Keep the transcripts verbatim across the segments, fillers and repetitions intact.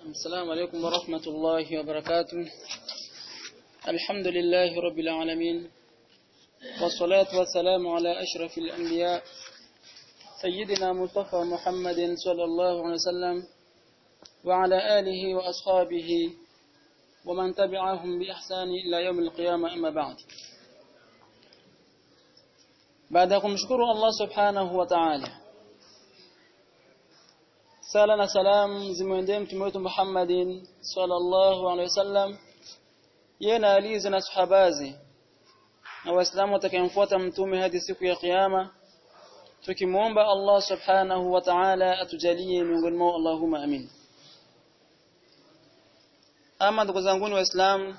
السلام عليكم ورحمة الله وبركاته. الحمد لله رب العالمين، والصلاة والسلام على أشرف الأنبياء سيدنا مصطفى محمد صلى الله عليه وسلم وعلى آله وأصحابه ومن تبعهم بإحسان إلى يوم القيامة. أما بعد، بعدكم شكر الله سبحانه وتعالى. Sala na salam zimwendee mtume wetu Muhammadin sallallahu alaihi wasallam, yeye na alizi na sahabazi na waislamu watakayemfuata mtume hadi siku ya kiyama, tukimuomba Allah subhanahu wa ta'ala atujalie miongoni mwao, Allahumma amin. Ama ndugu zangu ni waislamu,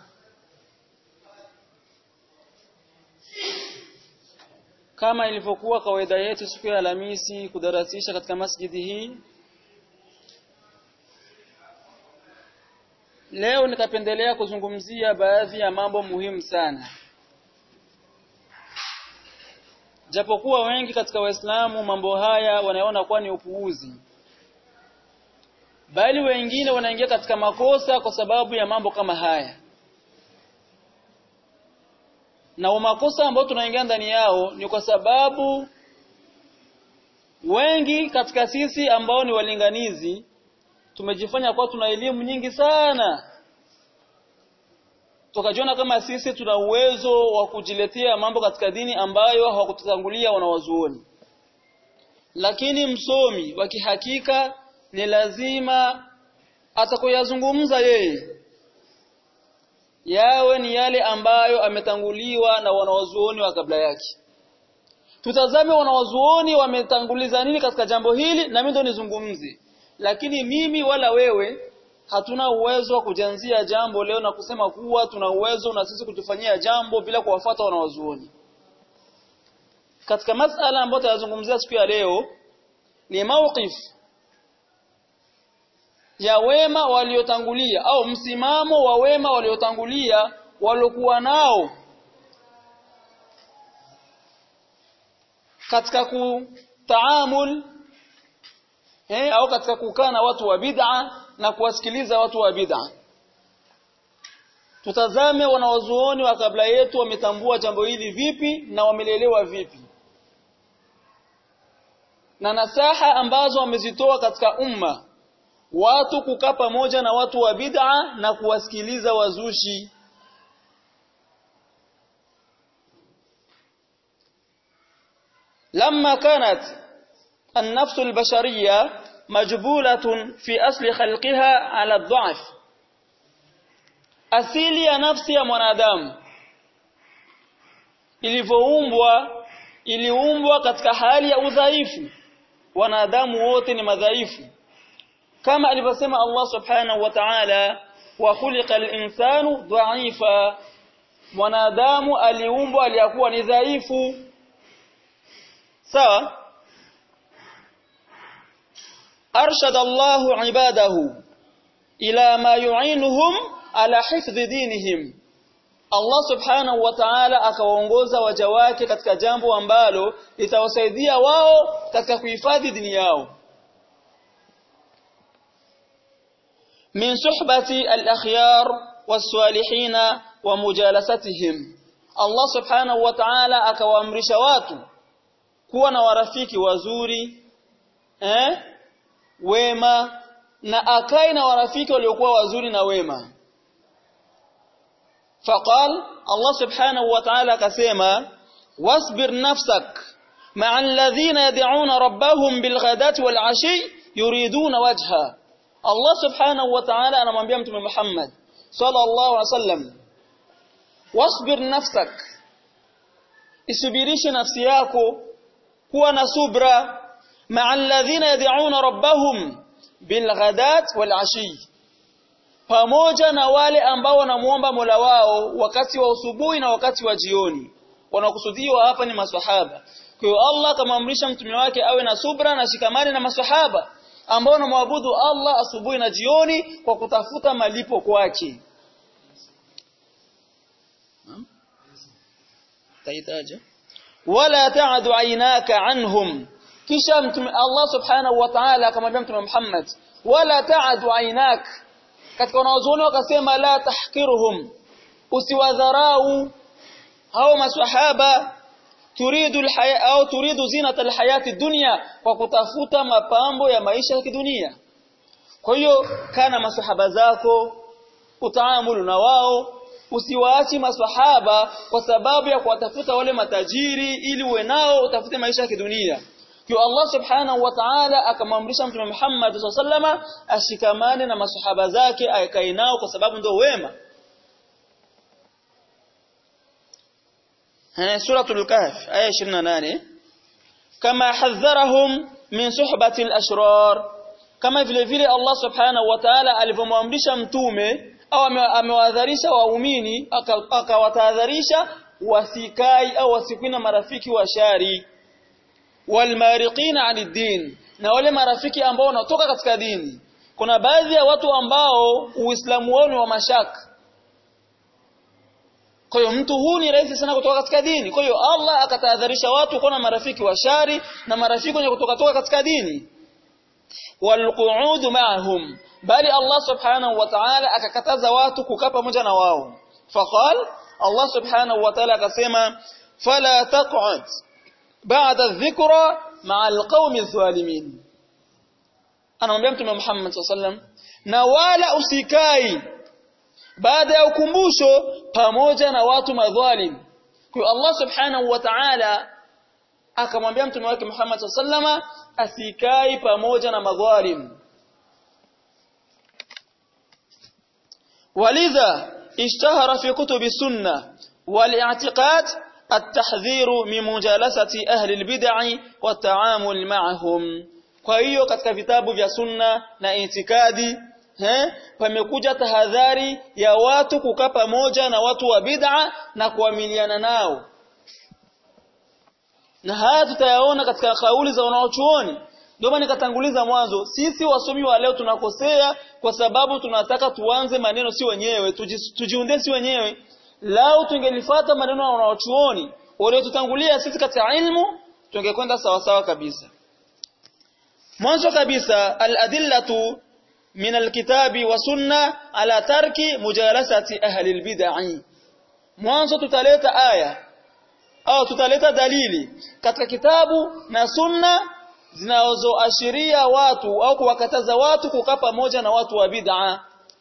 kama ilivyokuwa kawaida yetu siku ya Alhamisi kudarasisha katika masjidi hii, leo nikapendelea kuzungumzia baadhi ya mambo muhimu sana. Japokuwa wengi katika Waislamu mambo haya wanaona kuwa ni upuuzi, bali wengine wanaingia katika makosa kwa sababu ya mambo kama haya. Na makosa ambayo tunaingia ndani yao ni kwa sababu wengi katika sisi ambao ni walinganizi tumejifanya kwa tuna elimu nyingi sana, tukajiona kama sisi tuna uwezo wa kujiletea mambo katika dini ambayo hawakututangulia wanawazuoni. Lakini msomi wa kihakika ni lazima atakoyazungumza yeye yawe ni yale ambayo ametanguliwa na wanawazuoni wa kabla yake. Tutazame wanawazuoni wametanguliza nini katika jambo hili na mimi ndo nizungumze. Lakini mimi wala wewe hatuna uwezo wa kujanzia jambo leo na kusema kuwa tuna uwezo na sisi kutufanyia jambo bila kuwafuata wanawazuoni. Katika masala ambayo tutazungumzia siku ya leo ni mawqif ya wema waliotangulia au msimamo wa wema waliotangulia walokuwa nao katika kutaamul Eh, au katika kukaa na watu wa bid'a na kuwasikiliza watu wa bid'a. Tutazame wanawazuoni wa kabla yetu wametambua jambo hili vipi na wamelelewa vipi, na nasaha ambazo wamezitoa katika umma watu kukaa pamoja na watu wa bid'a na kuwasikiliza wazushi. Lamma kanat النفس البشرية مجبولة في أصل خلقها على الضعف. asili ya nafsi ya mwanadamu ilivyoumbwa iliumbwa katika hali ya udhaifu. Wanadamu wote ni madhaifu, kama alivyosema Allah subhanahu wa ta'ala, wa khuliqal insanu dha'ifa. Mwanadamu aliumbwa aliyakuwa ni dhaifu. Sawa? أرشد الله عباده إلى ما يعينهم على حفظ دينهم. Allah subhanahu wa ta'ala akawaongoza waja wake katika jambo ambalo litawasaidia wao katika kuhifadhi dini yao. Min suhbati al-akhyar was-salihin wa mujalasatihim. Allah subhanahu wa ta'ala akawaamrisha watu kuwa na warafiki wazuri, eh wema, na akai na warafiki waliokuwa wazuri na wema. Faqal Allah subhanahu wa ta'ala akasema, wasbir nafsak ma'a alladhina yad'una rabbahum bilghadati wal 'ashi yuriduna wajha. Allah subhanahu wa ta'ala anamwambia mtume Muhammad sallallahu alaihi wasallam, wasbir nafsak, isubirishe nafsi yako, kuwa na subra, ma'a alladhina yad'una rabbahum bilghadat wal 'ashi, pamoja na wale ambao wanamuomba Mola wao wakati wa asubuhi na wakati wa jioni. Wanakusudiwa hapa ni maswahaba. Kwa hiyo Allah akamwamrisha mtume wake awe na subra na shikamani na maswahaba ambao wanamwabudu Allah asubuhi na jioni kwa kutafuta malipo kwake. Taitaja wala ta'adu aynaka anhum. Kisha mtume Allah subhanahu wa ta'ala akamwambia mtume Muhammad, wala ta'adu aynak, katika wanazuoni wakasema la tahqiruhum, usiwadharau hao maswahaba, turidu alhaya au turidu zinata alhayati dunya, kwa kutafuta mapambo ya maisha ya kidunia. Kwa hiyo kana maswahaba zako, utaamulu na wao, usiwaachi maswahaba kwa sababu ya kuwatafuta wale matajiri ili uwe nao utafute maisha ya kidunia. Kwa Allah subhanahu wa ta'ala akamamrisha Mtume Muhammad sallallahu alaihi wasallam ashikamane na maswahaba zake, akae nao kwa sababu ndio wema. Ha, suratul Kahf aya ishirini na nane, kama hadharahum min suhbati al-ashrar, kama vile vile Allah subhanahu wa ta'ala alivyomwamrisha mtume au amewadharisha waumini, akawatahadharisha wasikai au wasikuna marafiki wa shari, walmariqina anid din, na wale marafiki ambao wanatoka katika dini. Kuna baadhi ya watu ambao uislamu wao ni wa mashaka, kwa hiyo mtu huyu ni rahisi sana kutoka katika dini. Kwa hiyo Allah akatahadharisha watu kuwa na marafiki wa shari na marafiki wenye kutoka toka katika dini. Walqu'ud ma'ahum, bali Allah subhanahu wa ta'ala akakataza watu kukaa pamoja na wao. Faqal, Allah subhanahu wa ta'ala akasema fala taq'ud ba'da dhikra ma'a alqawmi adh-dhalimin. Anamwambia Mtume Muhammad sallallahu alaihi wasallam, na wala usikai baada ya ukumbusho pamoja na watu madhalim. Kwa Allah subhanahu wa ta'ala akamwambia Mtume wake Muhammad sallallahu alaihi wasallam asikai pamoja na madhalim. Walidha ishtahara fi kutubi sunna wal i'tiqad at-tahdhir min mujalasati ahli al-bid'ah wa at-ta'amul ma'ahum. Kwa hiyo katika vitabu vya sunna na itikadi eh pamekuja tahadhari ya watu kukaa pamoja na watu wa bid'a na kuamiliana nao. Na haya tutayaona katika kauli za wanaochuoni. Ndio maana nikatanguliza mwanzo, sisi wasomi wa leo tunakosea kwa sababu tunataka tuanze maneno si wenyewe, tujiunde si wenyewe. Lao tungelifuata maneno ya wanaochuoni wale tutangulia sisi katika ilmu, tungekwenda sawa sawa kabisa. Mwanzo kabisa, al-adillatu min al-kitabi wa sunna ala tarki mujalasati ahli al-bid'ah. Mwanzo tutaleta aya au tutaleta dalili katika kitabu na sunna zinazoashiria watu au kuwakataza watu kukaa pamoja na watu wa bid'a.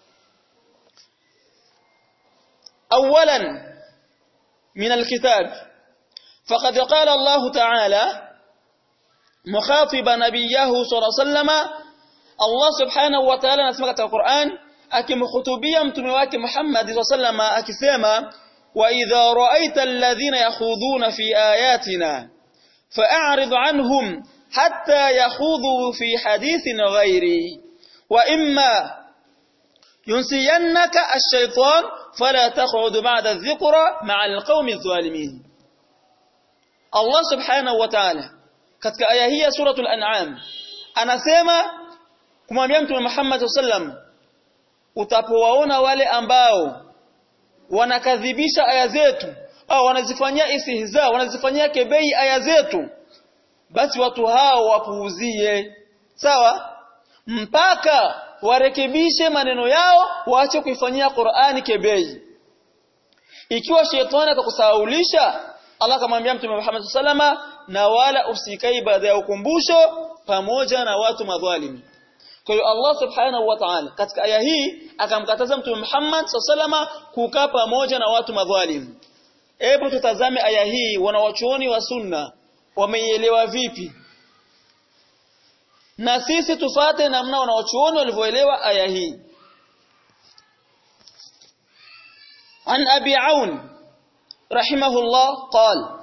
Awalan min alkitab, faqad qala Allah ta'ala mukhatiban nabiyahu sallallahu alayhi wasallam, Allah subhanahu wa ta'ala anasema katika Qur'an akimkhutubia mtume wake Muhammad sallallahu alayhi wasallam akisema, وَإِذَا رَأَيْتَ الَّذِينَ يَخُوضُونَ فِي آيَاتِنَا فَأَعْرِضْ عَنْهُمْ حَتَّى يَخُوضُوا فِي حَدِيثٍ غَيْرِهِ وَإِمَّا يُنْسِيَنَّكَ الشَّيْطَانُ فَلَا تَقْعُدْ بَعْدَ الذِّكْرَى مَعَ الْقَوْمِ الظَّالِمِينَ. Allah subhanahu wa ta'ala katika aya hii ya suratul An'am anasema kumwambia Mtume Muhammad sallallahu alaihi wasallam, utapowaona wale ambao wanakadhibisha aya zetu au wanazifanyia istihza, wanazifanyia kebei aya zetu, basi watu hao wapuuzie, sawa, mpaka warekebishe maneno yao, waache kuifanyia Qur'ani kebei. Ikiwa shetani atakusahaulisha, Allah akamwambia Mtume Muhammad sallallahu alaihi wasallam, na wala usikai baada ya ukumbusho pamoja na watu madhalimu. Kwa hiyo Allah subhanahu wa ta'ala katika aya hii akamkataza Mtume Muhammad sallallahu alaihi wasallam kukaa pamoja na watu madhalimu. Hebu tutazame aya hii, wanawachuoni wa sunna wameielewa vipi, na sisi tufate namna wanawachuoni walivyoelewa aya hii. An Abi Aun rahimahullah qala,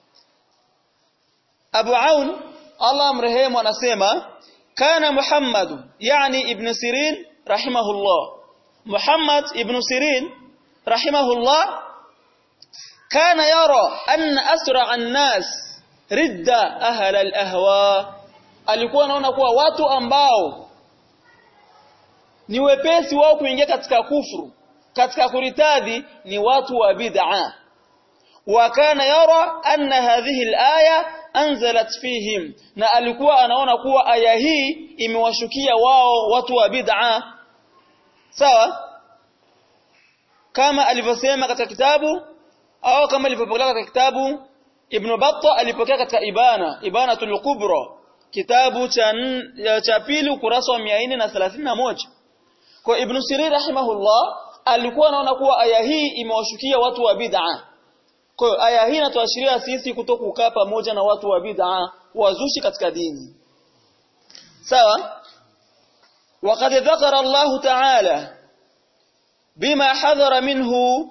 Abu Aun Allah amrehemu anasema, kana Muhammad yani ibn Sirin rahimahullah, Muhammad ibn Sirin rahimahullah kana yara anna asra an-nas ridda ahla al-ahwa, alikuwa anaona kuwa watu ambao ni wepesi wao kuingia katika kufuru, katika kuritadhi, ni watu wa bid'a. Wa kana yara anna hadhihi al-aya anzalat fihim, na alikuwa anaona kuwa aya hii imewashukia wao watu wa bid'a, sawa kama alivyosema katika kitabu au kama alivyopokea katika kitabu Ibn Battah alipokea katika Ibana Ibanatul Kubra kitabu cha cha pili ukurasa wa mia nne thelathini na moja. Kwa Ibn Sirin rahimahullah alikuwa anaona kuwa aya hii imewashukia watu wa bid'a. Kwa hiyo aya hii inatuashiria sisi kutokukaa pamoja na watu wa bid'a wazushi katika dini. Sawa? وقد ذكر الله تعالى بما حذر منه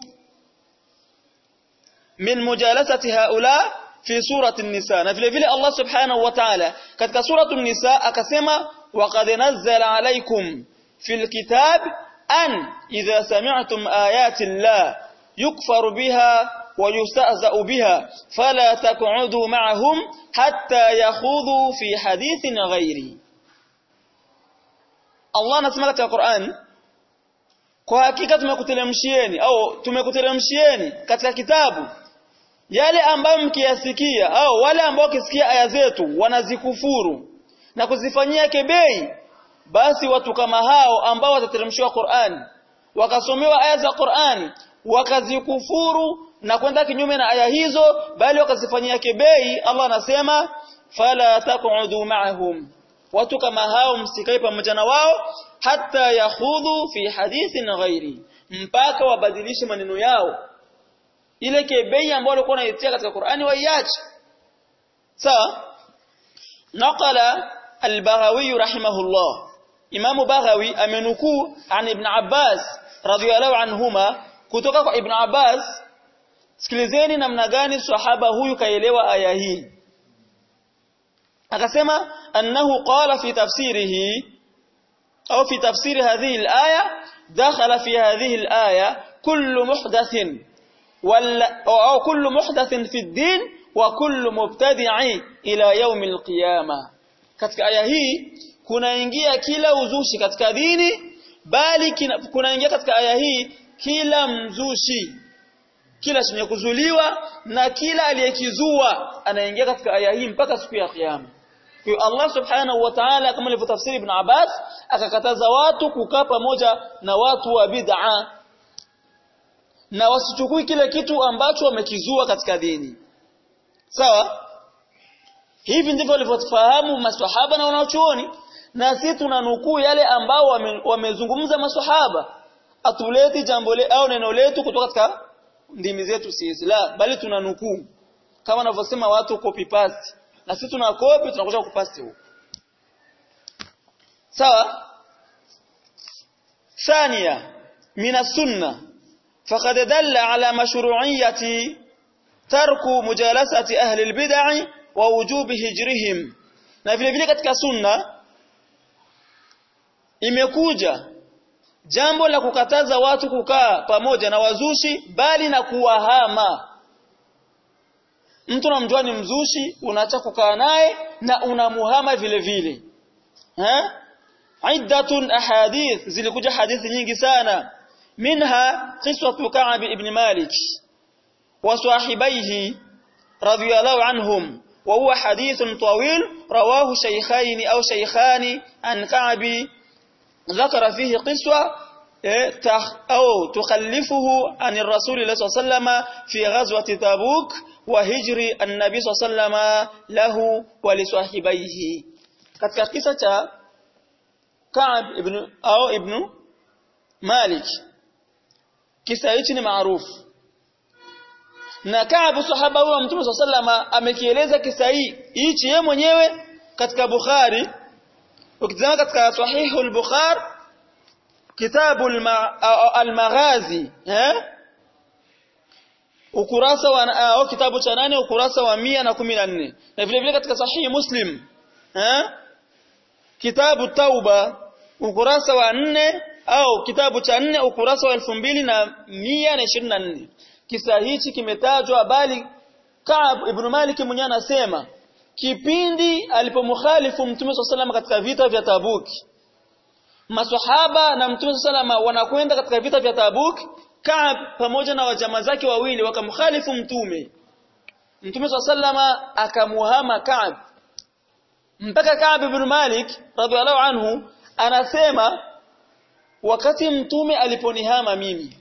من مجالسة هؤلاء في سورة النساء. Na vile vile Allah subhanahu wa ta'ala katika suratul nisa akasema وقد نزل عليكم في الكتاب أن إذا سمعتم آيات الله يكفر بها ويستهزأ بها فلا تقعدوا معهم حتى يخوضوا في حديث غيره. Allah anasema katika Qur'an kwa hakika tumekuteremshieni au tumekuteremshieni katika kitabu yale ambayo mkiyasikia au wale ambao kisikia aya zetu wanazikufuru na kuzifanyia kebei, basi watu kama hao ambao watateremshiwa Qur'an wakasomewa aya za Qur'an wakazikufuru na kwenda kinyume na aya hizo bali wakazifanyia kebei, Allah anasema fala taq'udu ma'ahum, watu kama hao msikae pamoja na wao hata yakhudhu fi hadithin ghairi, mpaka wabadilishe maneno yao, ile kebei ambayo walikuwa wanaitia katika Qur'ani waiache. Sawa? Naqala al-Baghawi rahimahullah, Imam Baghawi amenukuu an Ibn Abbas radhiyallahu anhuma kutoka kwa Ibn Abbas. Sikilizeni namna gani sahaba huyu kaelewa aya hii. Akasema annahu qala fi tafsirihi au fi tafsiri hadhihi al-aya dakhala fi hadhihi al-aya kullu muhdathin wala au kullu muhdathin fi ad-din wa kullu mubtadi'i ila yawm al-qiyamah. Katika aya hii kunaingia kila uzushi katika dini, bali kunaingia katika aya hii kila mzushi, kila chenye kuzuliwa na kila aliyekizua anaingia katika aya hii mpaka siku ya kiyama. Kwa hiyo Allah subhanahu wa ta'ala kama alivyotafsiri Ibn Abbas akakataza watu kukaa pamoja na watu wa bid'a na wasichukui kile kitu ambacho wamekizua katika dini. Sawa? Hivi ndivyo walivyofahamu maswahaba na wanachuoni, na sisi tunanukuu yale ambao wamezungumza maswahaba. Atuleti jambo le au neno letu kutoka katika ndimi zetu sisi, la bali tunanukuu kama wanavyosema watu copy paste, na sisi tuna copy tunakuja kupaste huko. Sawa? Thania min as-sunnah faqad dalla ala mashru'iyyati tarku mujalasati ahli al-bid'ah wa wujubi hijrihim. Na vile vile katika sunna imekuja jambo la kukataza watu kukaa pamoja na wazushi bali na kuwahama. Mtu unamjua ni mzushi, unaacha kukaa naye na unamuhama vile vile. Eh? Iddatun ahadith, zilikuja hadithi nyingi sana. Minha qiswatu Ka'b ibn Malik wa sahibaihi radiyallahu anhum, wa huwa hadithun tawil rawahu shaykhayn aw shaykhan an Ka'b ذكر فيه قصة أو تخلفه عن الرسول صلى الله عليه وسلم في غزوة تبوك وهجر النبي صلى الله عليه وسلم له ولصاحبيه. katika kisa cha Ka'b ibn au ibn Malik, kisa hichi ni maarufu na Ka'b sahaba wa Mtume صلى الله عليه وسلم amekieleza kisa hii hichi yeye mwenyewe katika Bukhari. Ukitazama katika Sahih al-Bukhari kitabu al-Maghazi eh ukurasa wa au kitabu cha nane ukurasa wa mia na kumi na nne, na vile vile katika Sahih Muslim eh kitabu Tauba ukurasa wa nne au kitabu cha nne ukurasa wa elfu mbili na mia na ishirini na nne. Kisa hichi kimetajwa, bali Ka'b ibn Malik mwenyewe anasema kipindi alipomkhalifu Mtume صلى الله عليه وسلم katika vita vya Tabuk, maswahaba na Mtume صلى الله عليه وسلم wanakwenda katika vita vya Tabuk, Ka'b pamoja na wajamaa zake wawili wakamkhalifu Mtume. Mtume صلى الله عليه وسلم akamuhama Ka'b mpaka Ka'b ibn Malik radhiallahu anhu anasema wakati mtume aliponihama mimi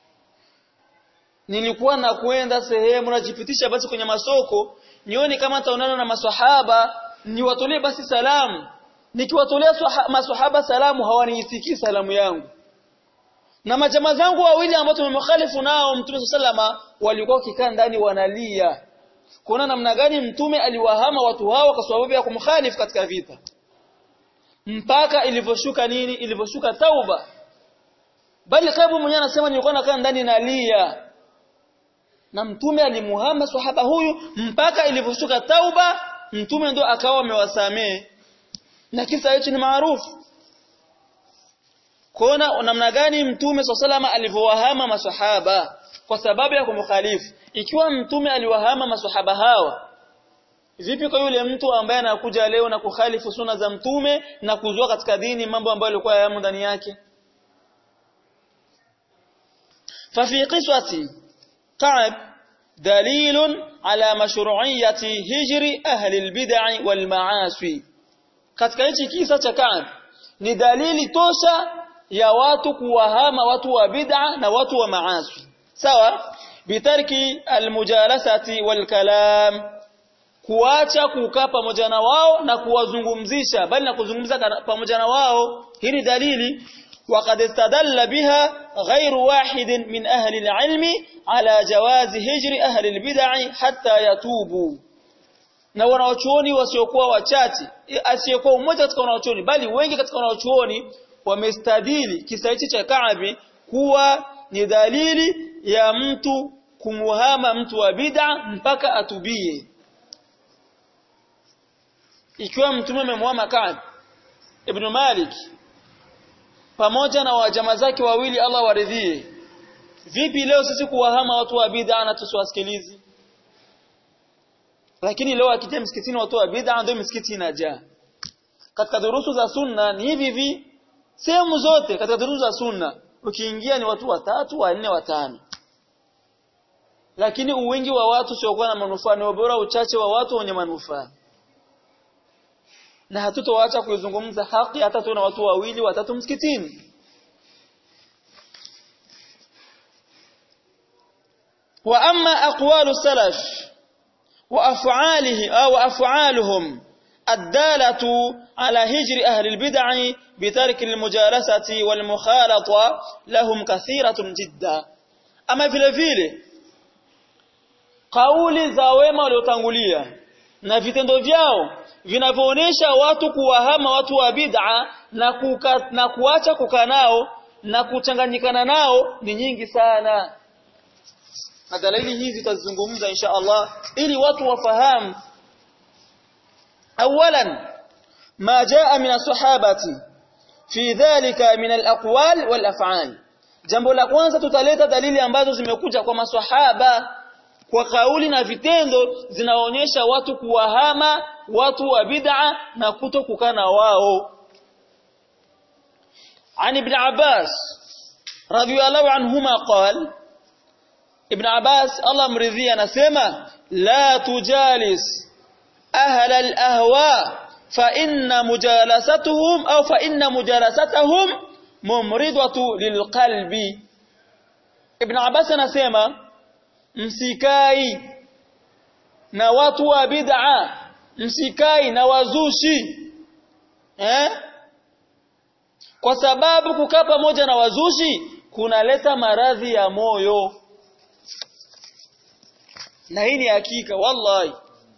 nilikuwa na kwenda sehemu najipitisha basi kwenye masoko nione kama taonana na maswahaba niwatolee basi salamu nikiwatolea maswahaba salamu hawaniitikii salamu yangu na majamaa zangu wawili ambao tumemkhalifu nao mtume sallama walikuwa kikaa ndani wanalia kuna namna gani mtume aliwahama watu hao kwa sababu ya kumkhalifu katika vita mpaka ilivyoshuka nini ilivyoshuka tauba bali Kabu mwenyewe anasema nilikuwa nakaa ndani nalia na mtume alimuhama sahaba huyu mpaka ilivyoshuka tauba mtume ndo akawa amewasamee na kisa hicho ni maarufu kuona namna gani mtume swalla alivyowahama maswahaba kwa sababu ya kumkhalifu ikiwa mtume aliwahama maswahaba hawa vipi kwa yule mtu ambaye anakuja leo na kukhalifu sunna za mtume na kuzua katika dini mambo ambayo yalikuwa yamo ndani yake fa fi qiswati Ka'b dalilun ala mashru'iyyati hijri ahli albid'i wal ma'asi katika hichi kisa cha Ka'b ni dalili tosha ya watu kuwahama watu wa bid'a na watu wa maasi sawa bitarki almujalasati walkalam kuacha kukaa pamoja na wao na kuwazungumzisha bali na kuzungumza pamoja na wao hii ni dalili وقد استدل بها غير واحد من أهل العلم على جواز هجر أهل البدع حتى يتوبوا na wanaochuoni wasiokuwa wachache asiyokuwa mmoja katika wanaochuoni bali wengi katika wanaochuoni wamestadili kisa hichi cha Ka'bi kuwa ni dalili ya mtu kumuhama mtu wa bid'a mpaka atubie ikiwa mtume amemuhama Ka'b ibn Malik pamoja na wajama zake wawili Allah waridhie vipi leo sisi kuwahama watu wa bid'a na tusiwasikilizi lakini leo akija msikitini watu wa bid'a ndio msikiti inajaa katika durusu za sunna ni hivi hivi sehemu zote katika durusu za sunna ukiingia ni watu watatu wanne watano lakini uwingi wa watu sio kwa na manufaa ni bora uchache wa watu wenye manufaa na hatutowaacha kuizungumza haki hata tuna watu wawili watatu msikitini wa amma aqwalu salaf wa af'alihi au af'aluhum الدالة على هجر أهل البدع بترك المجالسة والمخالطة لهم كثيرة جدا أما vile vile kauli za wema waliotangulia na vitendo vyao vinavyoonyesha watu kuwahama watu wa bid'a na kuka, na kuacha kukaa nao na kuchanganyikana nao ni nyingi sana na dalili hizi tutazungumza insha Allah ili watu wafahamu اولا ما جاء من الصحابه في ذلك من الاقوال والافعال jambo la kwanza tutaleta dalili ambazo zimekuja kwa maswahaba kwa kauli na vitendo zinaonyesha watu kuwahama watu wa bid'a na kutokukana wao عن ابن عباس رضي الله عنهما قال ابن عباس الله مرضي anasema la tujalis أهل الأهواء فإن مجالستهم أو فإن مجالستهم ممرضة للقلب ابن عباس anasema msikai na watu wa bid'a msikai na wazushi eh kwa sababu kukaa pamoja na wazushi kunaleta maradhi ya moyo na hii ni hakika wallahi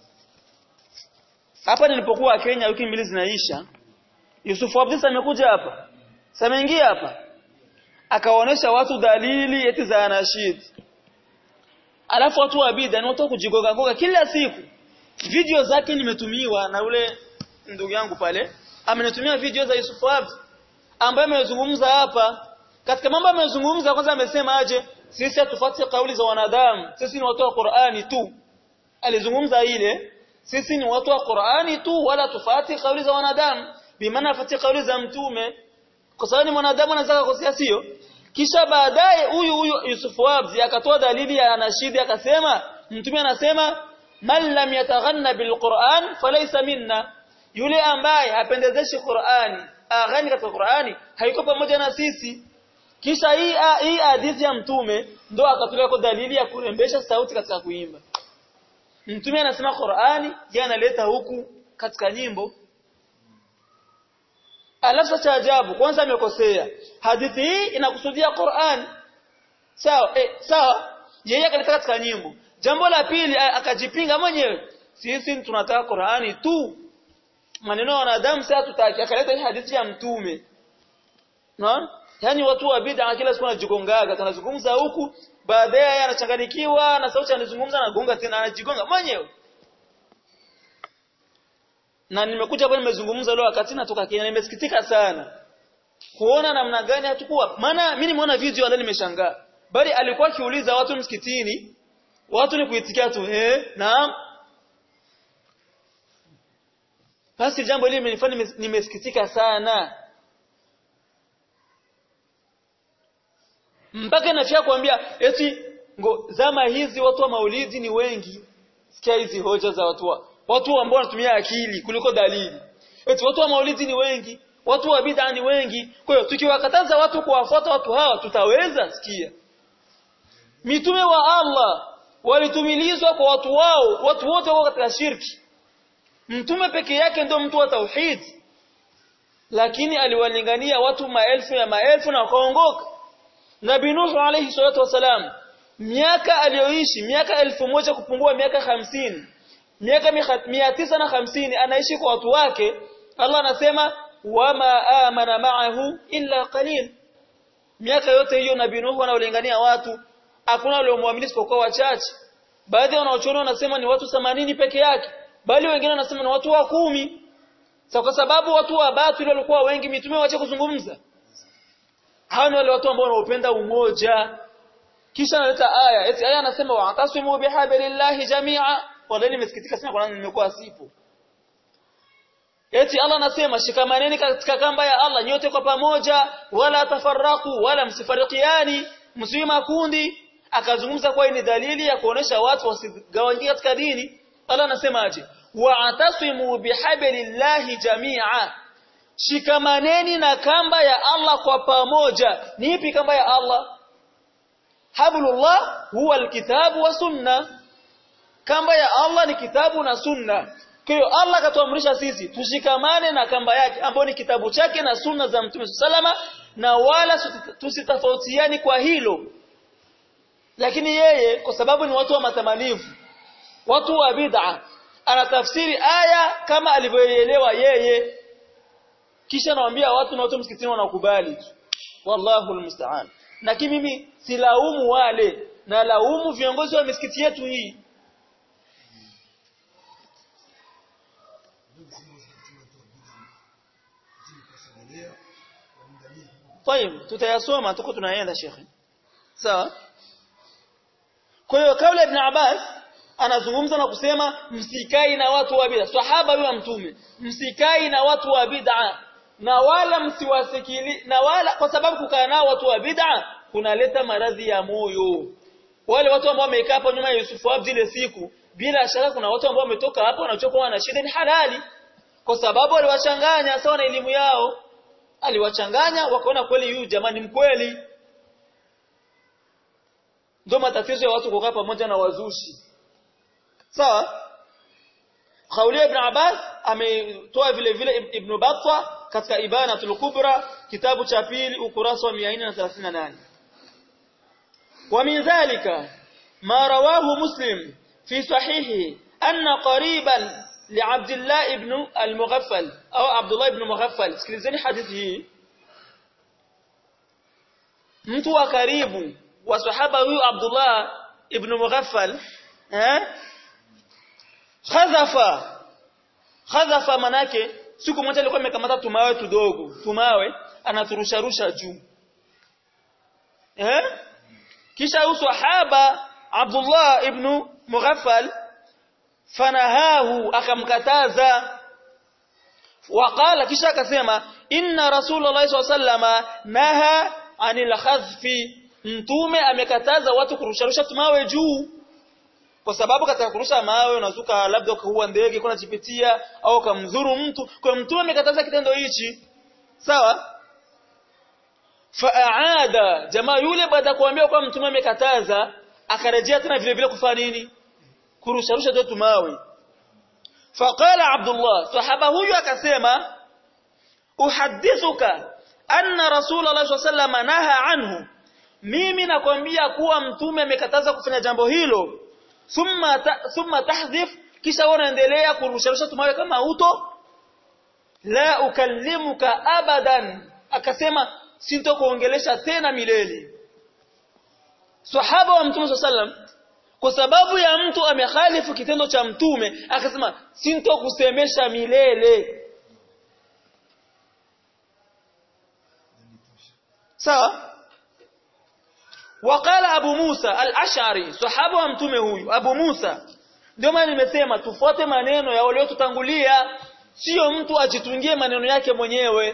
hapa nilipokuwa Kenya wiki mbili zinaisha Yusuf Abdis amekuja hapa sameingia hapa akaonesha watu dalili eti za anashid alafu watu wa bid'a ni watu kujigoga goga kila siku video zake nimetumiwa na ule ndugu yangu pale amenitumia video za Yusuf Abdis ambaye amezungumza hapa katika mambo amezungumza kwanza amesema aje sisi hatufuati kauli za wanadamu sisi ni watu wa Qur'ani tu alizungumza ile sisi ni watu wa Qur'ani tu wala tufati kauli za wanadamu bimaana afati kauli za mtume kwa sababu ni mwanadamu anataka kukosea sio kisha baadaye huyu huyu Yusuf Wabzi akatoa dalili ya anashidi akasema mtume anasema man lam yataghanna bilquran falaysa minna yule ambaye hapendezeshi Qur'ani aghani katika Qur'ani haiko pamoja na sisi. Kisha hii hii hadithi ya mtume ndo akatolea kwa dalili ya kurembesha sauti katika kuimba. Mtume anasema Qur'ani yeye analeta huku katika nyimbo. Alafu cha ajabu kwanza amekosea. Hadithi hii inakusudia Qur'an. Sawa, eh, sawa. Yeye akaleta katika nyimbo. Jambo la pili akajipinga mwenyewe. Sisi tunataka Qur'ani tu. Maneno ya wanadamu sasa tutaki. Akaleta hii hadithi ya mtume. Unaona? Yaani watu wa bid'a kila siku wanajigongaga, tunazungumza huku, baadaye anachanganikiwa na sauti anazungumza na gonga tena anajigonga mwenyewe. Na nimekuja hapa nimezungumza leo wakati natoka Kenya, nimesikitika sana kuona namna gani hatakuwa. Maana mimi nimeona video wala nimeshangaa. Bali alikuwa akiuliza watu msikitini, watu ni kuitikia tu eh, naam. Basi jambo hili limenifanya nimesikitika sana. Mpaka nafia kuambia eti ngo zama hizi watu wa maulidi ni wengi. Sikia hizi hoja za watu wa watu ambao wanatumia akili kuliko dalili. Eti watu wa maulidi ni wengi, watu wa bid'a ni wengi. Kwa hiyo tukiwakataza watu kuwafuata watu hawa tutaweza? Sikia. Mitume wa Allah walitumilizwa kwa watu wao, watu wote wao katika shirki. Mtume peke yake ndio mtu wa tauhid. Lakini aliwalingania watu maelfu ya maelfu na wakaongoka. Nabii Nuh alayhi salatu wasalam miaka aliyoishi miaka elfu moja kupungua miaka hamsini, miaka mia tisa na hamsini anaishi kwa watu wake. Allah anasema wama amana ma'ahu illa qalil. Miaka yote hiyo Nabii Nuh anaolingania watu hakuna waliomwamini isipokuwa wachache. Baadhi ya wanaochuoni wanasema ni watu themanini peke yake, bali wengine wanasema ni watu wa kumi. Sasa kwa sababu watu wa batili walikuwa wengi, mitume waache kuzungumza. Hao ni wale watu ambao wanaopenda umoja. Kisha analeta aya, eti aya anasema wa'tasimu bihablillahi jami'a. Wala nimesikitika sana kwa nini nimekuwa sipo. Eti Allah anasema shikamaneni katika kamba ya Allah nyote kwa pamoja, wala tafarraqu wala msifarikiani, msiwe makundi. Akazungumza kwa ni dalili ya kuonesha watu wasigawanyike katika dini. Allah anasema aje? Wa'tasimu bihablillahi jami'a. Shikamaneni na kamba ya Allah kwa pamoja. Ni ipi kamba ya Allah? Hablullah huwa alkitabu wa sunna. Kamba ya Allah ni kitabu na sunna. Kwa hiyo Allah katuamrisha sisi tushikamane na kamba yake ambayo ni kitabu chake na sunna za Mtume salama, na wala tusitofautiani kwa hilo. Lakini yeye kwa sababu ni watu wa matamanifu, watu wa bid'a, anatafsiri aya kama alivyoelewa yeye. Kisha nawaambia watu na watu msikitini wanakubali. Wallahu almusta'an. Na kimi mimi silaumu wale, na laumu viongozi wa misikiti yetu hii. Tayeb, tutayasoma tuko tunaenda shekhi. Sawa? Kwa hiyo kauli Ibn Abbas anazungumza na kusema msikai na watu wa bid'a. Sahaba wa mtume, msikai na watu wa bid'a. Na wala msiwasikili na wala, kwa sababu kukaa nao watu wa bid'a kunaleta maradhi ya moyo. Wale watu ambao wamekaa hapo nyuma ya Yusufu Abdi ile siku, bila shaka kuna watu ambao wametoka hapo wanachokuwa na shida ni halali, kwa sababu aliwachanganya sawa na elimu yao. Aliwachanganya wakaona kweli huyu jamani mkweli. Ndio matatizo ya watu kukaa pamoja na wazushi. Sawa? Kauli Ibn Abbas ametoa vile vile Ibn Battah katika Ibanatul Kubra kitabu cha pili ukurasa wa mia nne na thelathini na nane. Wa min dhalika ma rawahu Muslim fi sahihi anna qariban li Abdullah ibn al-Mughaffal au Abdullah ibn Mughaffal. Sikilizeni hadithi hii. Mtu wa karibu wa sahaba huyu Abdullah ibn Mughaffal eh khadhafa khadhafa manake siku moja alikuwa amekamata tumawe tudogo, tumawe anaturusharusha juu. Eh? Kisha huyu sahaba Abdullah ibn Mughaffal fanahahu, akamkataza. Waqala, kisha akasema inna Rasulullah sallallahu alaihi wasallam naha anil khadhfi. Mtume amekataza watu kurusharusha tumawe juu. Kwa sababu katika kurusha mawe unazuka labda kuua ndege kuna jipitia au kumdhuru mtu. Kwa mtume amekataza kitendo hichi. sawa fa'aada jamaa yule baada kuambia kwa mtume amekataza akarejea tena vile vile kufanya nini kurusharusha tu mawe faqala Abdullah sahaba huyu akasema uhadithuka anna rasulullah sallallahu alayhi wasallam naha anhu mimi nakwambia kuwa mtume amekataza kufanya jambo hilo thumma ta, thumma tahdhif kisha unaendelea kurusharusha tumawe kama uto la ukallimuka abadan akasema sintokuongelesha tena milele sahaba wa mtume sallam kwa sababu ya mtu amekhalifu kitendo cha mtume akasema sintokusemesha milele sawa وقال ابو موسى الاشعري sahaba wa mtume huyu Abu Musa ndio maana nimesema tufuate maneno ya wale tutangulia sio mtu ajitungie maneno yake mwenyewe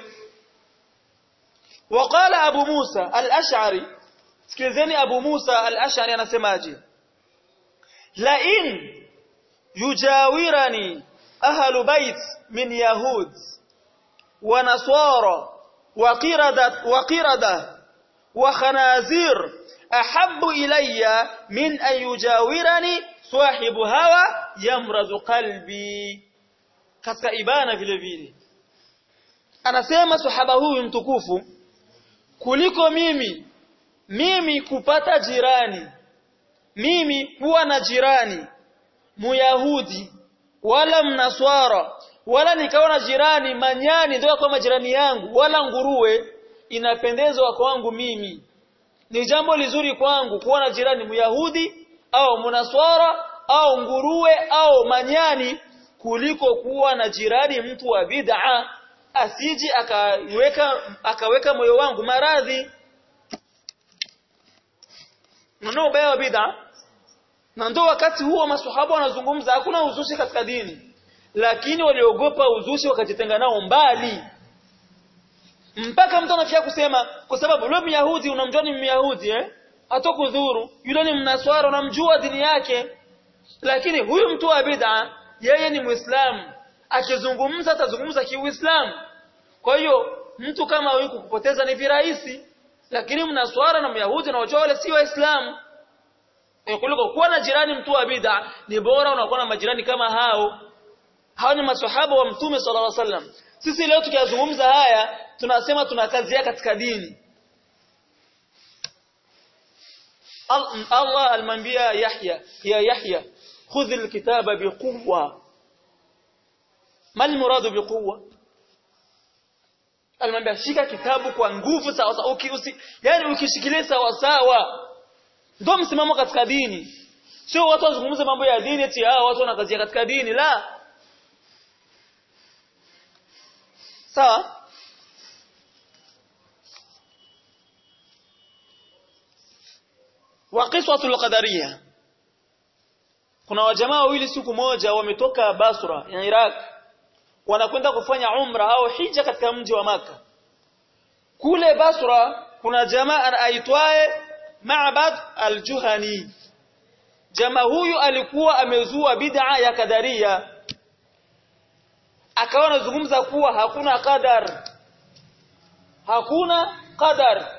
وقال ابو موسى الاشعري sikilizeni Abu Musa al-Ash'ari anasemaje la in yujawirani ahlu bait min yahud wa nasara wa qiradat wa qirada wa khanazir ahabbu ilayya min an yujawirani sahibu hawa yamradu qalbi katika ibana vile vile anasema sahaba huyu mtukufu kuliko mimi mimi kupata jirani mimi kuwa na jirani muyahudi wala mnaswara wala nikaona jirani manyani ndio kama jirani yangu wala nguruwe inapendezwa kwangu mimi ni jambo lizuri kwangu kuwa na jirani muyahudi au mnaswara au nguruwe au manyani kuliko kuwa na jirani mtu wa bid'a asiji akaweka akaweka moyo wangu maradhi ndio ubaya wa bid'a na ndio wakati huo maswahaba wanazungumza hakuna uzushi katika dini lakini waliogopa uzushi wakajitenga nao mbali mpaka mtu anafikia kusema kwa sababu yule Myahudi unamjua ni Myahudi eh hatokudhuru yule ni mnaswara unamjua dini yake lakini huyu mtu wa bid'a yeye ni Muislamu akizungumza atazungumza kiuislamu kwa hiyo mtu kama huyu kukupoteza ni virahisi lakini mnaswara na Myahudi na wajua wale si waislamu kuliko kuwa na jirani mtu wa bid'a ni bora unakuwa na majirani kama hao hao ni maswahaba wa mtume sallallahu alaihi wasallam sisi leo tukiyazungumza haya tunasema tunakazia katika dini Allah alimwambia Yahya ya Yahya khudh alkitaba biquwwa mal muradu biquwwa alimwambia shika kitabu kwa nguvu sawa sawa uki, yani ukishikilia sawa sawa ndio msimamo katika dini sio watu wazungumze mambo ya dini eti hao watu wanakazia katika dini la sawa wa qiswatul qadariyah kuna wajamaa wawili siku moja wametoka Basra ya Iraq wanakwenda kufanya umra au hija katika mji wa maka kule Basra kuna jamaa aitwaye Ma'bad al-Juhani jamaa huyu alikuwa amezua bid'a ya kadaria akawa anazungumza kuwa hakuna qadar hakuna qadar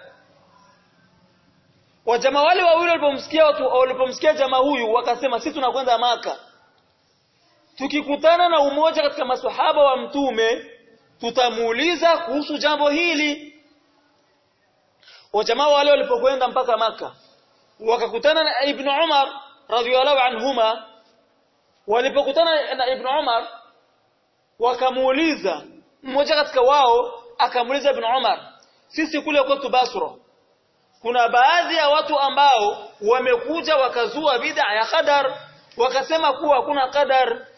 wajamaa wale wawili walipomsikia watu walipomsikia jamaa huyu wakasema sisi tunakwenda maka tukikutana na umoja katika maswahaba wa mtume tutamuuliza kuhusu jambo hili wajamaa wale walipokwenda mpaka maka wakakutana na Ibn Umar radhiyallahu anhuma walipokutana na Ibn Umar wakamuuliza mmoja katika wao akamuuliza Ibn Umar sisi kule kwetu Basra kuna baadhi ya watu ambao wamekuja wakazua bid'a ya qadar wakasema kuwa hakuna qadar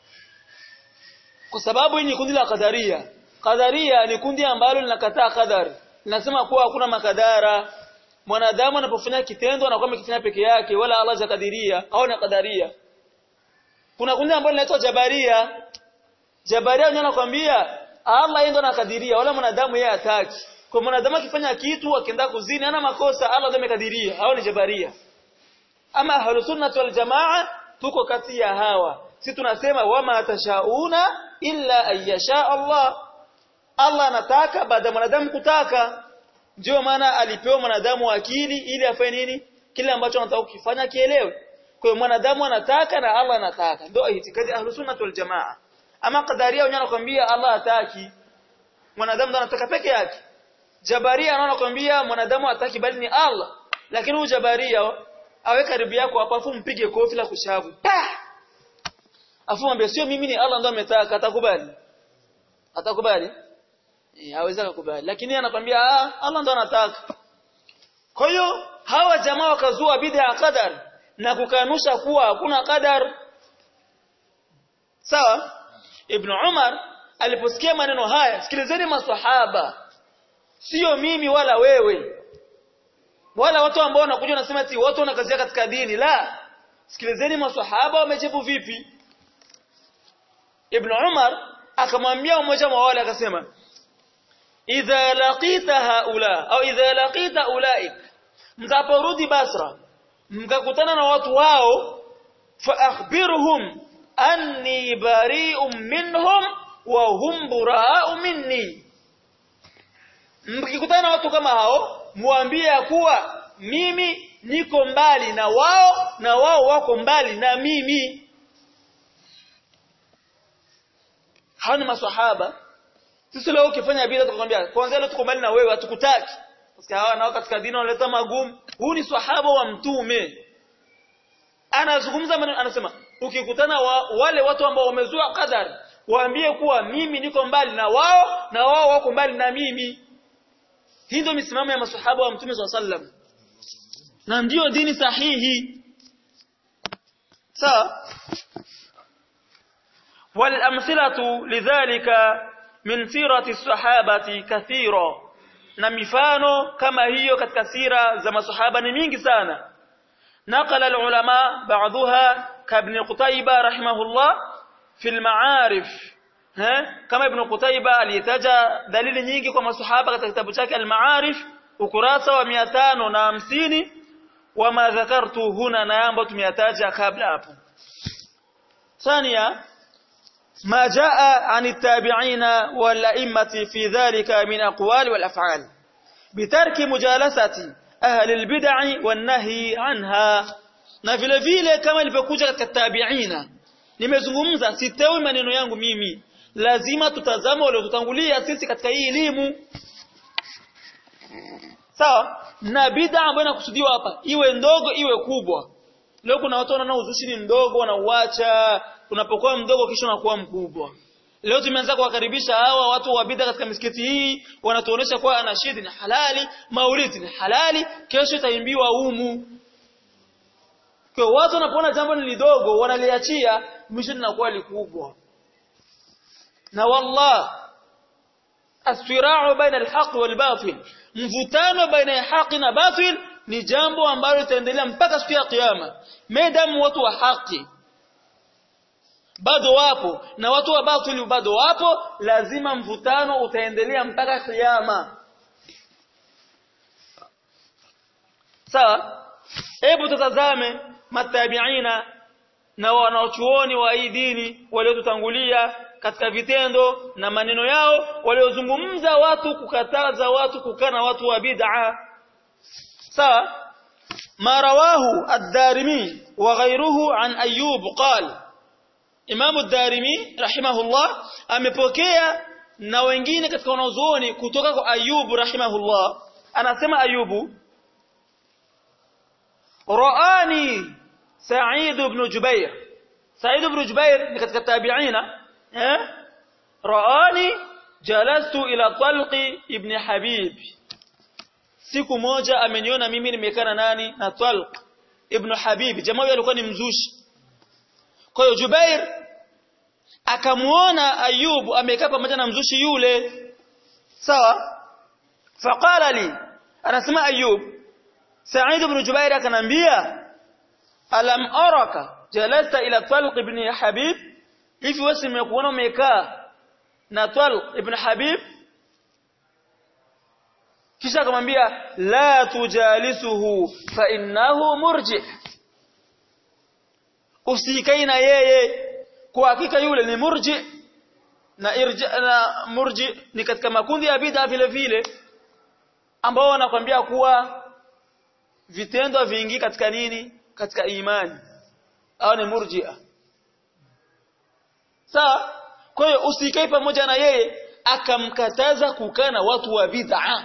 kwa sababu hii ni kundi la qadaria qadaria ni kundi ambalo linakataa qadar linasema kuwa hakuna makadara mwanadamu anapofanya kitendo anakuwa amekifanya peke yake wala Allah zakadiria au na qadaria kuna kundi ambalo linaitwa jabaria jabaria anakuambia Allah yeye ndo anakadiria wala mwanadamu yeye hataki kwa mwanadamu akifanya kitu akienda kuzini ana makosa Allah ndo amekadiria hao ni jabaria ama ahlus sunnah wal jamaa tuko kati ya hawa sisi tunasema wama tashauna illa ayyasha Allah Allah anataka baada ya mwanadamu kutaka. Ndio maana alipewa mwanadamu akili ili afanye nini? Kile ambacho anataka kukifanya kielewe. Kwa hiyo mwanadamu anataka na Allah anataka. Ndio itikadi ahlus sunnah wal jamaa. Ama qadaria wenyewe wanakuambia Allah hataki. Mwanadamu ndo anataka peke yake. Jabaria anakuambia mwanadamu hataki bali ni Allah. Lakini huyu jabaria awe karibu yako hapo afu mpige kofi la kushavu. Afu mwambie sio mimi ni Allah ndo ametaka, atakubali. Atakubali? Eh, hawezi kukubali. Lakini anakuambia ah Allah ndo anataka. Kwa hiyo hawa jamaa wakazua bid'a qadar na kukanusha kuwa hakuna qadar. Sawa? Ibn Umar aliposikia maneno haya, sikilizeni maswahaba. Sio mimi wala wewe. Wala watu ambao wanakuja nasema ati watu wanakazia katika dini. La. Sikilizeni maswahaba wamejibu vipi. Ibn Umar akamwambia mmoja wa wale akasema, idha laqita haula au idha laqita ulaik, mtaporudi Basra mkakutana na watu wao, fa akhbirhum anni bari'un minhum wa hum bura'u minni. Mkikutana na watu kama hao muambie kuwa mimi niko mbali na wao na wao wako mbali na mimi. Hana maswahaba. Sisi leo ukifanya bid'a tukwambia kwanza leo tuko mbali na wewe hatukutaki. Sasa hawa nao katika dini wanaleta magumu. Huu ni swahaba wa mtume. Anazungumza maneno anasema ukikutana wa, wale watu ambao wamezua qadar waambie kuwa mimi niko mbali na wao na wao wako mbali na mimi. Hii ndio misimamo ya maswahaba wa mtume sallallahu alaihi wasallam. Na ndio dini sahihi. Sawa? والامثله لذلك من سيره الصحابه كثيره, na mifano kama hiyo katika sira za maswahaba ni mingi sana. نقل العلماء بعضها كابن قتيبة رحمه الله في المعارف, كما ابن قتيبة alitaja dalili nyingi kwa maswahaba katika kitabu chake al-Ma'arif ukurasa wa mia tano na hamsini, wama dhakartu huna na ambayo tumeyataja kabla hapo. ثانيا ما جاء عن التابعين والأئمة في ذلك من أقوال والأفعال بترك مجالسة أهل البدع والنهي عنها. na vile vile kama ilivyokuja katika tabiina, nimezungumza sitewi maneno yangu mimi, lazima tutazame wale tutangulia sisi katika hii elimu. Sawa? Na bid'a ambayo inakusudiwa hapa iwe ndogo iwe kubwa. Leo kuna watu wanaona uzushi ni mdogo wanauacha, unapokuwa mdogo kisha unakuwa mkubwa. Leo tumeanza kuwakaribisha hawa watu wa bid'a katika misikiti hii, wanatuonesha kwa anashidi ni halali, maulidi ni halali, kesho itaimbiwa humu. Kwa watu wanapoona jambo ni lidogo wanaliachia, mwisho linakuwa likubwa. Na wallah asfira'u baina al-haqq wal-batil, mvutano baina ya haki na batil ni jambo ambalo litaendelea mpaka siku ya kiyama. Maadamu watu wa haki bado wapo na watu wa batili bado wapo, lazima mvutano utaendelea mpaka kiyama. Sawa? Hebu tutazame matabiina na wanaochuoni wa hii dini waliotutangulia katika vitendo na maneno yao, waliozungumza watu kukataza watu kukana watu wa bid'a. Sawa? ما رواه الدارمي وغيره عن أيوب قال, Imam ad-Darimi rahimahullah amepokea na wengine katika wanazuoni kutoka kwa Ayub rahimahullah, anasema Ayubu, Raani Sa'id ibn Jubair. Sa'id ibn Jubair ni katika tabi'ina, eh? Raani jalastu ila Talq ibn Habib, siku moja ameniona mimi nimekaa nani na Talq ibn Habib. Jamaa yule alikuwa ni mzushi. Kwa hiyo Jubair akamuona Ayub amekaa pamoja na mzushi yule. Sawa? Faqala li, anasema Ayub, Sa'id ibn Jubair akanambia, alam araka jalasta ila Talq ibn Habib, hivi wewe umekuona umekaa na Talq ibn Habib? Kisha akamwambia, la tujalisuhu fa innahu murji', usikae na yeye kwa hakika yule ni murji, na irja na murji ni katika makundi ya bid'a vile vile ambao wanakuambia kuwa vitendo vingi katika nini katika imani au ni murji'a. Sawa? Kwa hiyo usikae pamoja na yeye akamkataza kukaa na watu wa bid'a.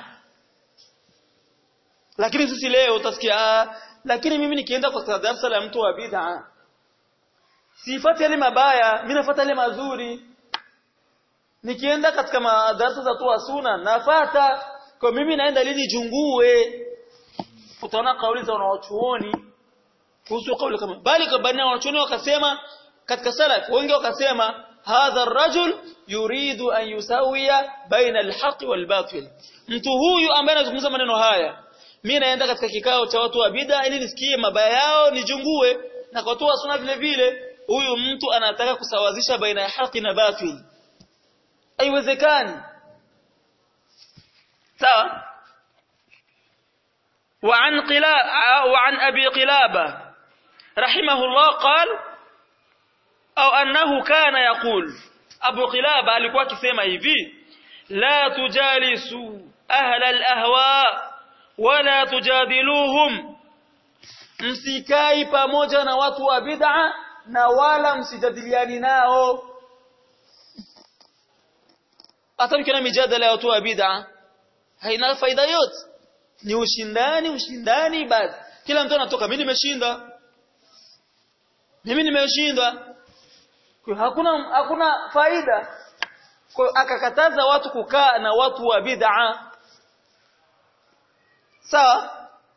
Lakini sisi leo utasikia lakini mimi nikienda kwa darasa la mtu wa bid'a sifuati yale mabaya, mimi nafuata yale mazuri. Nikienda katika madarasa za tu sunna nafuata, kwa mimi naenda lini jungue. Utaona kauli za wanachuoni kuhusu kauli kama bali kwa bani wanachuoni wakasema katika salaf wengi wakasema hadha ar-rajul yuridu an yusawiya baina al-haqq wal-batil. Mtu huyu ambaye anazungumza maneno haya mimi naenda katika kikao cha watu wa bid'a ili nisikie mabaya yao nijungue, na kwa watu wa sunna vile vile huyu mtu anataka kusawazisha baina ya haki na batil. Haiwezekani. Sawa? وعن قلا وعن ابي قلابه رحمه الله قال au annahu kana yaqul, Abu Qilaba alikuwa akisema hivi la tujalisu ahla al-ahwa wala tujadiluhum, msikai pamoja na watu wa bid'a na wala msijadiliani nao. Hata mkiona mijadala ya watu wa bid'a haina faida yote, ni ushindani ushindani basi. Kila mtu anatoka mimi nimeshinda, mimi nimeshinda, kwa hakuna hakuna faida. Kwa akakataza watu kukaa na watu wa bid'a. sawa.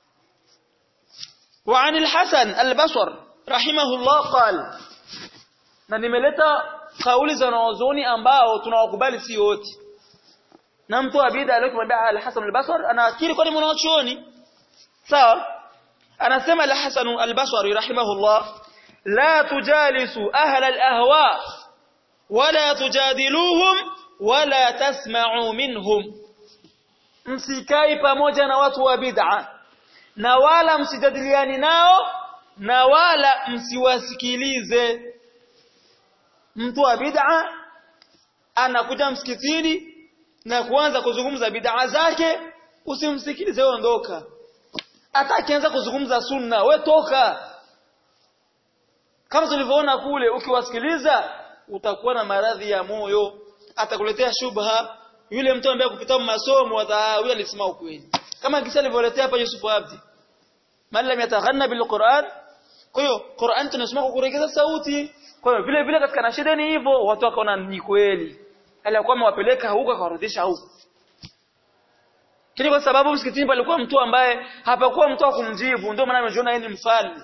وعن الحسن البصري رحمه الله قال, na nimeleta kauli za wanazuoni ambao tunawakubali si wote, na mtu wa bid'a aliyomwambia al-Hasan al-Basri anaakiri kwa ni mwanachuoni sawa. Anasema al-Hasan al-Basri rahimahullah la tujalisu ahla al-ahwa wala tujadiluhum wala tasma'u minhum, msikai pamoja na watu wa bid'a na wala msijadiliani nao na wala msiwasikilize. Mtu wa bid'a anakuja msikitini na kuanza kuzungumza bid'a zake, usimsikilize, ondoka. Atakianza kuzungumza sunna, we toka. Kama tulivyoona kule, ukiwasikiliza utakuwa na maradhi ya moyo, atakuletea shubha. Yule mtu ambaye kupita masomo huyo alisema ukweli, kama kisa alivyoletea hapa Yusuf Abdi, man lam yataghanna bil Qur'an. Kwa hiyo Qur'an tunasoma kwa kuregeza sauti. Kwa hiyo vile vile katika nashida ni hivyo, watu wakaona ni kweli, alikuwa amewapeleka huko akarudisha huko. Kile kwa sababu msikitini palikuwa mtu ambaye hapakuwa mtu wa kumjibu, ndio maana amejiona yeye ni mfalme.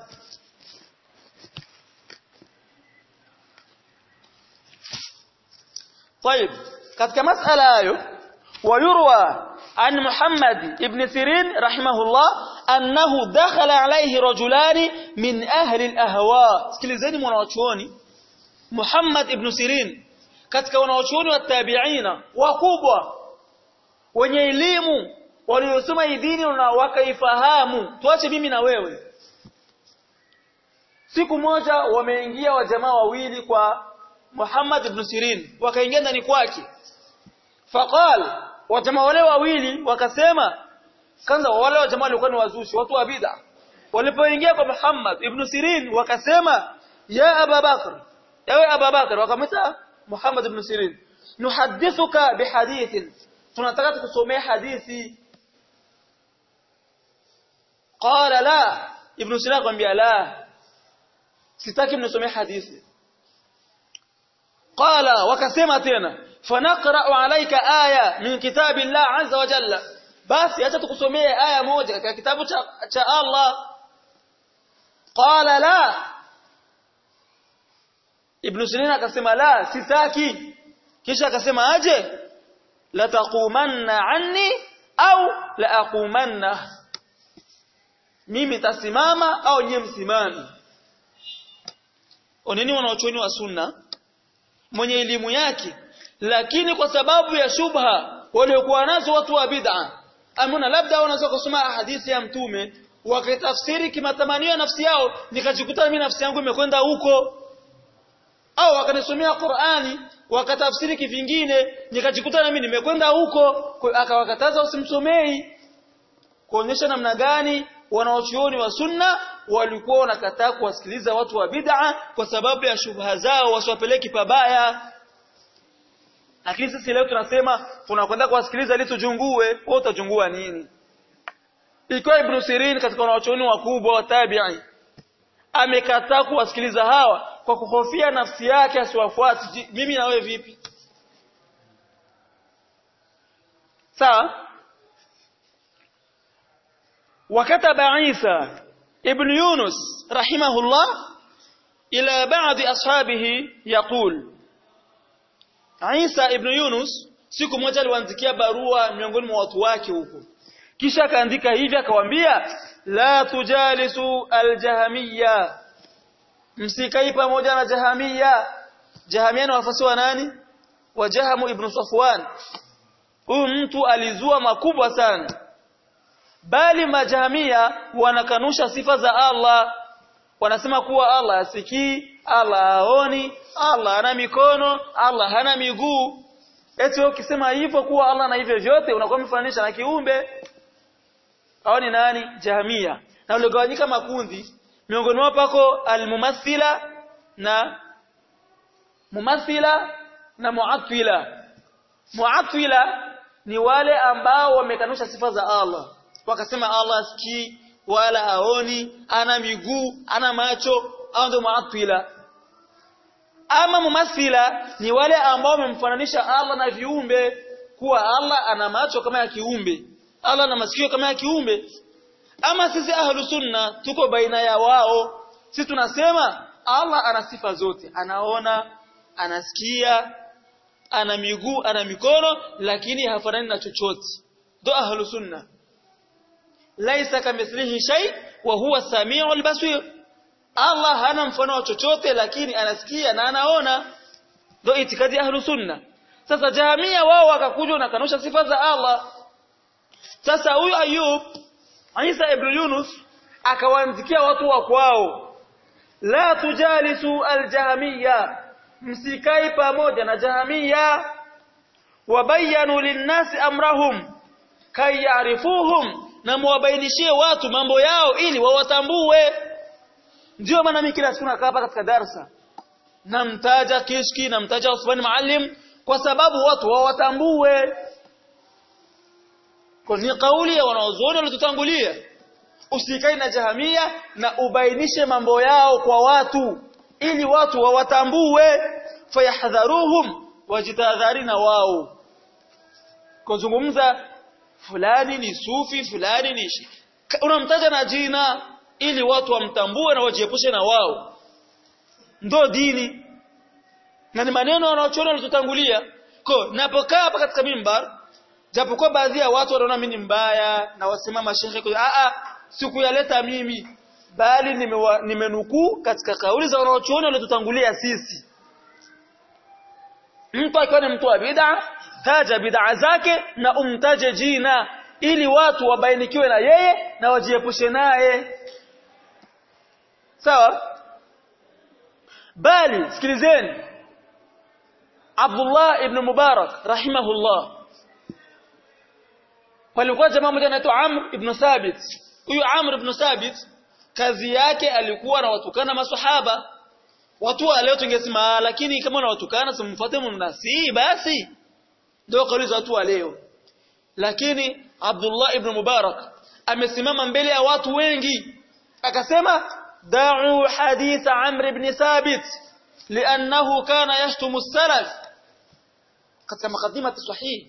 طيب, katika masala hayo wayurwa an Muhammad ibn Sirin rahimahullah annahu dakhala alayhi rajulani min ahli al-ahwa. Sikilizeni mwanachuoni Muhammad ibn Sirin, katika wanachuoni wa tabi'ina wakubwa wenye elimu waliosoma dini na wakaifahamu, tuache mimi na wewe. Siku moja wameingia wajamaa wawili kwa Muhammad ibn Sirin, wakaingia ndani kwake. Faqal, wajamaa wale wawili wakasema, kwanza wale wajamaa walikuwa ni wazushi, watu wa bid'a. Walipoingia kwa Muhammad ibn Sirin wakasema, ya Abu Bakr, ewe Abu Bakr, wakamwita Muhammad ibn Sirin, nuhadithuka bihadithin, tunataka tukusomee hadithi. Qala la, ibn Sirin akamwambia la, sitaki mnisomee hadithi. Qala, wakasema tena, fanaqra'u alayka aya min kitabillah azza wa jalla, basi acha tukusomee aya moja katika kitabu cha, cha Allah. Qala la, Ibn Sirin akasema la, sitaki. Kisha akasema aje, la taqumanna anni au la aqumanna, mimi tasimama au nyie msimame. Oneni wanaochuoni wa sunna mwenye elimu yake, lakini kwa sababu ya shubha waliokuwa nazo watu wa bid'a, amuna labda wanaweza kusoma hadithi ya mtume wakatafsiri kimatamanio ya nafsi yao, nikajikuta mimi nafsi yangu imekwenda huko, au wakanisomea Qur'ani wakatafsiri kivingine, nikajikuta na mimi nimekwenda huko, akawakataza usimsomei, kuonyesha namna gani wanaochuoni wa sunna walikuwa wanakataa kuwasikiliza watu wa bid'a kwa sababu ya shubha zao wasiwapeleki pabaya. Lakini sisi leo tunasema tunakwenda kuwasikiliza ili tujungue. Wewe utajungua nini? Ikiwa Ibn Sirin katika wanaochuoni wakubwa wa tabi'i amekataa kuwasikiliza hawa kwa kuhofia nafsi yake asiwafuate, mimi na wewe vipi? Sawa? وكتب عيسى ابن يونس رحمه الله إلى بعض أصحابه يقول عيسى ابن يونس siku moja aliwaandikia barua miongoni mwa watu wake huko, kisha akaandika hivi akawaambia, la tujalisu aljahmiyya, msikai pamoja na jahamia. Jahamia ni wafasi wa nani? Wa Jahamu ibn Safwan. Huyu mtu alizua makubwa sana, bali majahamia wanakanusha sifa za Allah. Wanasema kuwa Allah hasikii, Allah haoni, Allah hana mikono, Allah hana miguu. Eti wewe ukisema hivyo kuwa Allah na hivyo vyote unakuwa mfananisha na kiumbe. Hao ni nani? Jahamia. Na uligawanyika makundi, miongoni mwao pako almumathila na mumathila na muattila. Muattila ni wale ambao wamekanusha sifa za Allah, wakasema Allah hasikii wala haoni, ana miguu, ana macho, au ndio muattila. Ama mumathila ni wale ambao wamemfananisha Allah na viumbe, kuwa Allah ana macho kama ya kiumbe, Allah ana masikio kama ya kiumbe. Ama sisi ahlu sunna tuko baina ya wao. Sisi tunasema Allah ana sifa zote, anaona, anasikia, ana miguu, ana mikono, lakini hafanani na chochote. Ndio ahlu sunna. Laisa kamithlihi shay wa huwa samiul basir. Allah hana mfano wa chochote, lakini anasikia na anaona. Ndio itikadi ahlu sunna. Sasa jahamia wao wakakuja na kanusha sifa za Allah. Sasa huyu Ayub Isa ibn Yunus akawaandikia watu wa kwao, la tujalisu aljahmiyya, msikai pamoja na jahamia. Wabayanu linnasi amrahum kay ya'rifuhum, na muwabainishie watu mambo yao ili wawatambue. Ndio maana mimi kila siku nakaa hapa katika darasa namtaja Kishki, namtaja Uthman Maalim kwa sababu watu wawatambue. Kwa ni kauli ya wanaozuoni waliotutangulia, usikai na jahamia na ubainishe mambo yao kwa watu ili watu wawatambue, fayahdharuhum, wajitahadharina wao. Kuzungumza fulani ni sufi, fulani ni shi, unamtaja na jina ili watu wamtambue na wajiepushe na wao. Ndio dini na ni maneno wanaochuoni waliotutangulia. Kwa napokaa hapa katika mimbar, japokuwa baadhi ya watu wanaona mimi ni mbaya na wasimama shekhe, a a sikuyaleta mimi, bali nimenukuu katika kauli za wanaochuoni waliotutangulia sisi. Mtu akiwa ni mtu wa bid'a, taja bid'a zake na umtaje jina ili watu wabainikiwe na yeye na wajiepushe naye. Sawa? Bali sikilizeni, Abdullah ibn Mubarak rahimahullah, walikuwa jamaa mmoja anaitwa Amr ibn Thabit. Huyu Amr ibn Thabit kazi yake alikuwa anawatukana maswahaba. Watu wa leo tungesema lakini kama unawatukana simfuate mnasi basi, ndio kauli za watu wa leo. Lakini Abdullah ibn Mubarak amesimama mbele ya watu wengi akasema, da'u hadith Amr ibn Thabit li'annahu kana yashtumu as-salaf, katika mukadimati sahih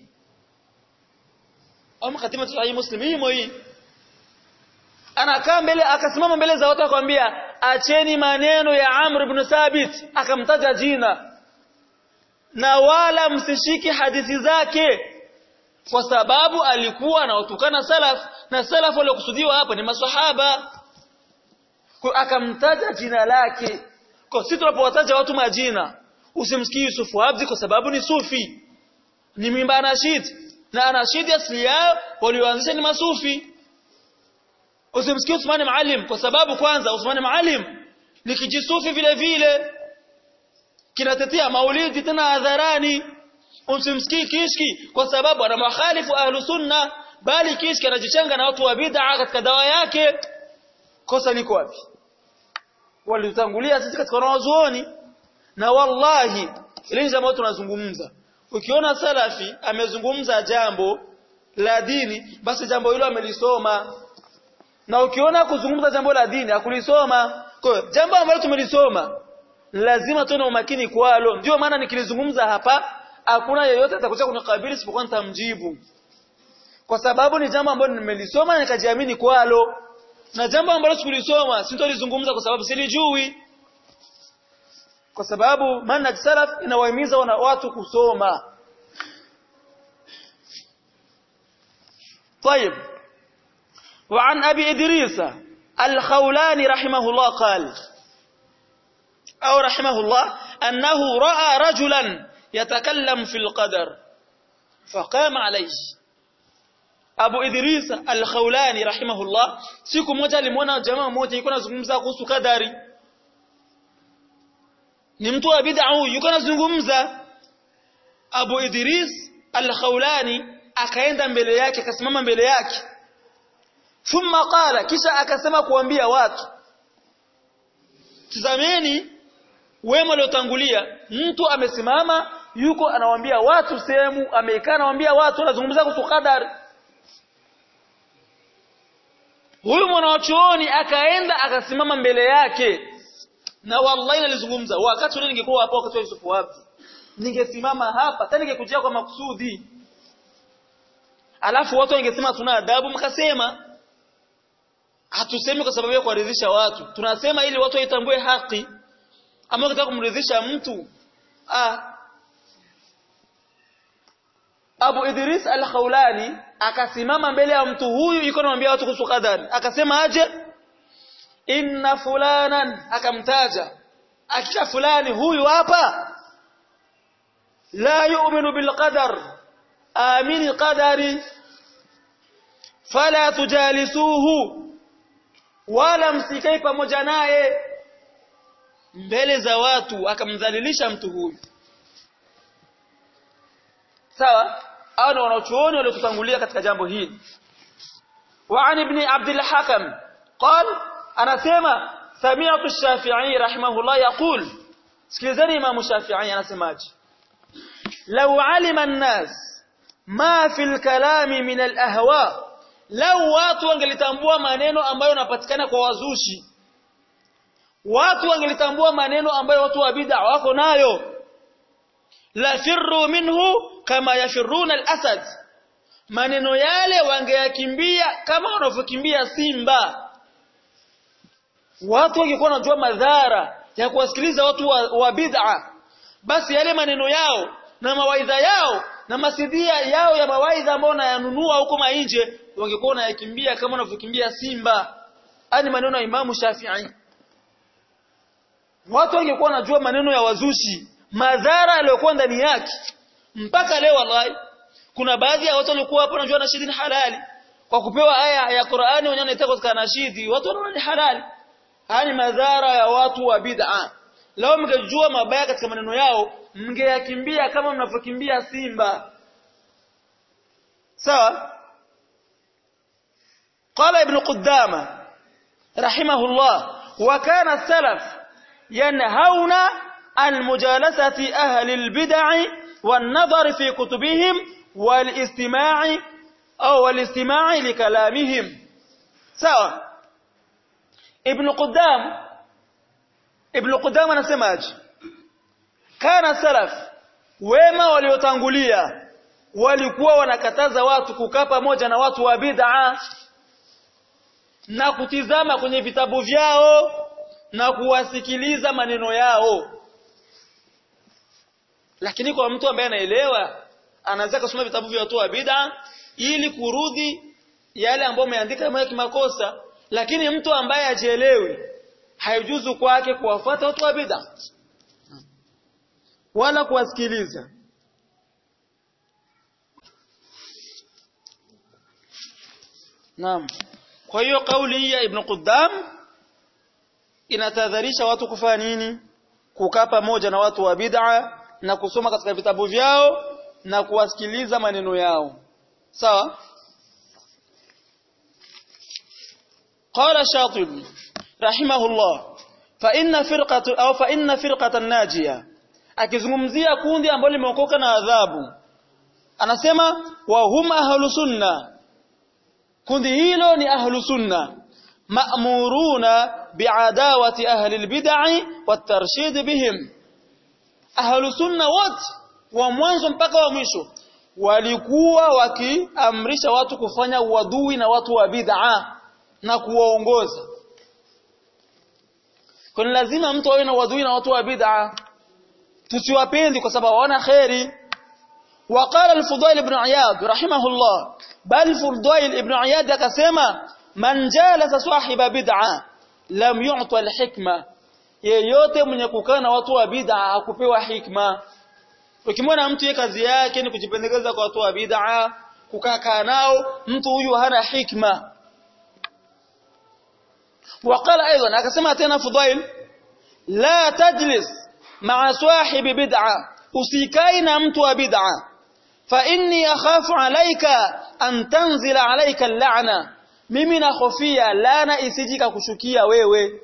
au mukadimati sahih Muslim himo hii. Anakaa mbele, akasimama mbele za watu akamwambia, acheni maneno ya Amr ibn Thabit, akamtaja jina, na wala msishiki hadithi zake, kwa sababu alikuwa anawatukana salaf, na salaf waliokusudiwa hapa ni maswahaba. Kwa akamtaja jina lake. Kwa sisi tunapowataja watu majina, usimsikii Yusuf Abdi kwa sababu ni sufi, ni mimba anashid, na anashid asili yao walioanzisha ni masufi. Usimsikii Uthman Maalim kwa sababu kwanza Uthman Maalim ni kijisufi vile vile. kinatetea maulidi tena hadharani. Usimsikii Kishki kwa sababu ana makhalifu ahlus sunna, bali Kishki anajichanga na watu wa bid'a katika dawa yake. Kosa liko wapi? Walitangulia sisi katika wanazuoni. Na wallahi ile jambo tunazungumza, ukiona salafi amezungumza jambo la dini, basi jambo hilo amelisoma. Na ukiona kuzungumza jambo la dini akulisoma, kwa jambo ambalo tumelisoma lazima tuwe na umakini kwalo. Ndio maana nikilizungumza hapa hakuna yeyote atakuja kunikabili isipokuwa nitamjibu, kwa sababu ni jambo ambalo nimelisoma na nikajiamini kwalo. Na jambo ambalo sikulisoma sitolizungumza kwa sababu silijui, kwa sababu manhaj salaf inawahimiza watu kusoma. طيب وعن أبي إدريس الخولاني رحمه الله قال أو رحمه الله أنه رأى رجلا يتكلم في القدر فقام عليه. Abu Idris al-Khawlani rahimahullah siku moja alimuona jamaa mmoja yuko anazungumza kuhusu kadari. Ni mtu wa bid'a huyu yuko anazungumza. Abu Idris al-Khawlani akaenda mbele yake, akasimama mbele yake. Thumma qala, kisha akasema kuambia watu, tazameni wema waliotangulia, mtu amesimama yuko anawaambia watu sehemu, amekaa anawaambia watu anazungumza kuhusu kadari. Huyu mwanachuoni akaenda akasimama mbele yake, na wallahi nalizungumza wakati ule ningekuwa hapo wakati wa Yusuf wapi, ningesimama hapa tena ningekujia kwa makusudi, alafu watu wangesema tuna adabu, mkasema hatusemi kwa sababu ya kuridhisha watu, tunasema ili watu waitambue haki. Ama ukitaka kumridhisha mtu ah Abu Idris al-Khawlani akasimama mbele ya mtu huyu yuko anamwambia watu kuhusu qadari, akasema aje, inna fulanan, akamtaja akisha fulani huyu hapa, la yu'minu bil qadar, amini qadari, fala tujalisuhu, wala msikai pamoja naye. Mbele za watu akamdhalilisha mtu huyu. Sawa, au na wanachuoni waliotutangulia katika jambo hili. Wa an ibn Abd al-Hakam قال, anasema sami'tu ash-Shafi'i rahimahullah yaqul, sikilizeni Imam Shafi'i anasemaje, law 'alima an-nas ma fi al-kalami min al-ahwa, law watu wangelitambua maneno ambayo yanapatikana kwa wazushi, watu wangelitambua maneno ambayo watu wa bid'a wako nayo, la firru minhu kama yafiruna al-asad, maneno yale wangeyakimbia kama wanavyokimbia simba. Watu wangekuwa wanajua madhara ya kuwasikiliza watu wa, wa bid'a, basi yale maneno yao na mawaidha yao na masidia yao ya mawaidha ambayo wanayanunua huko nje wangekuwa wanayakimbia kama wanavyokimbia simba. Ani maneno ya Imam Shafi'i. Watu wangekuwa wanajua maneno ya wazushi, madhara yaliyokuwa ndani yake. Mpaka leo wallahi kuna baadhi ya watu walikuwa hapo wanajua nashidi ni halali, kwa kupewa aya ya Qur'ani wenyewe wanaitaka katika nashidi watu wanaona ni halali. Haya ni madhara ya watu wa bid'a. Lao mngejua mabaya katika maneno yao, mngeyakimbia kama mnavyokimbia simba. Sawa? Qala Ibn Qudama rahimahullah, wa kana salaf yanhauna an mujalasati ahli al-bid'i wan-nadhar fi kutubihim wal-istima'i au wal-istima'i li kalamihim. Sawa? Ibn Qudam Ibn Qudam anasemaje, kana salaf, wema waliotangulia walikuwa wanakataza watu kukaa pamoja na watu wa bid'a na kutizama kwenye vitabu vyao na kuwasikiliza maneno yao. Lakini kwa mtu ambaye anaelewa, anaanza kusoma vitabu vya watu wa bid'a ili kurudi yale ambayo ameandika kama kimakosa. Lakini mtu ambaye hajielewi, haijuzu kwake kuwafuata watu wa bid'a wala kuwasikiliza. Naam. Kwa hiyo kauli ya Ibn Qudam inatadharisha watu kufanya nini? kukaa pamoja na watu wa bid'a na kusoma katika vitabu vyao na kuwasikiliza maneno yao. Sawa? Qala Shatibi rahimahullah fa inna firqatu au fa inna firqatan najia, akizungumzia kundi ambalo limeokoka na adhabu, anasema wa hum ahlus sunna, kundi hilo ni ahlus sunna, ma'muruna bi'adawati ahli albid'i wat-tarshid bihim. Ahlus sunna wote wa mwanzo mpaka wa mwisho walikuwa wakiamrisha watu kufanya uadui na watu wa bid'a na kuwaongoza. Kwa lazima mtu awe na uadui na watu wa bid'a, tusiwapendi kwa sababu wana khairi. وقال الفضيل بن عياض رحمه الله بل الفضيل ابن عياض akasema man jalasa sahiba bid'a lam yu'ta al-hikma, yeyote mwenye kukaa na watu wa bid'a hakupewa hikma. Ukimwona mtu yeye kazi yake ni kujipendekeza kwa watu wa bid'a, kukaa nao, mtu huyu hana hikma. وقال ايضا akasema tena Fudail la tajlis ma'a sahibi bid'a, usikai na mtu wa bid'a, fa inni akhafu alayka an tanzila alayka al-la'na, mimi nakhofia laana isijika kushukia wewe.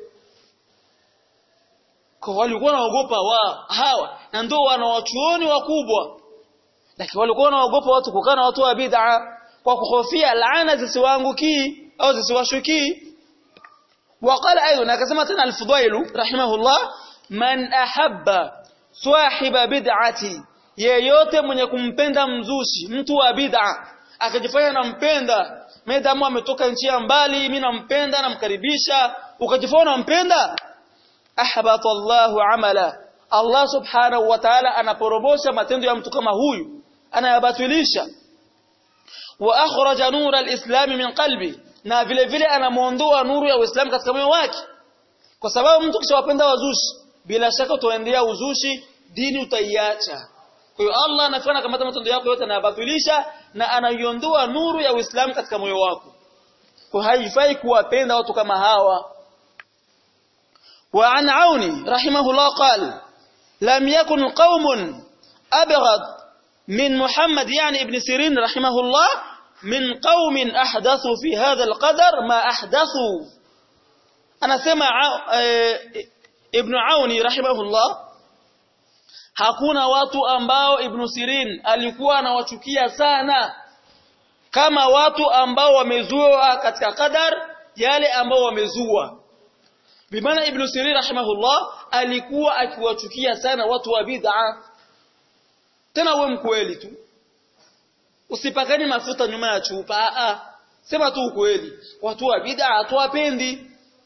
Kwa walikuwa wanaogopa wa hawa na ndio wanawachuoni wakubwa, lakini walikuwa wanaogopa watu kukaa na watu wa bid'a kwa kuhofia laana zisiwaanguki au zisiwashuki. وقال ايضا akasema tena al-Fudail rahimahullah man ahabba sahiba bid'ati, yeyote mwenye kumpenda mzushi, mtu wa bid'a, akajifanya nampenda, medamu ametoka nchi ya mbali, mimi nampenda namkaribisha, ukajifanya nampenda, ahbata Allahu amala, Allah subhanahu wa ta'ala anaporobosha matendo ya mtu kama huyu, anayabatilisha. Wa akhraja nura al-islam min qalbi, na vile vile anamuondoa nuru ya Uislamu katika moyo wake. Kwa sababu mtu kishawapenda wazushi, bila shaka utaendea uzushi, dini utaiacha. Kwa hiyo Allah anafanya kama matendo yako yote anayabatilisha na anaiondoa nuru ya Uislamu katika moyo wako. Kwa haifai kuwapenda watu kama hawa. Wa an Auni rahimahullah qala lam yakun qaumun abghad min Muhammad yani ibn Sirin rahimahullah min qaumin ahdathu fi hadha alqadar ma ahdathu. Anasema Ibn Auni rahimahullah, hakuna watu ambao Ibn Sirin alikuwa anawachukia sana kama watu ambao wamezua katika qadar yale ambao wamezua. Bimaana Ibn Sirin rahimahullah alikuwa akiwachukia sana watu wa bid'a. Tena wewe mkweli tu, usipakani mafuta nyuma ya chupa, a sema tu ukweli, watu wa bid'a hatuwapendi.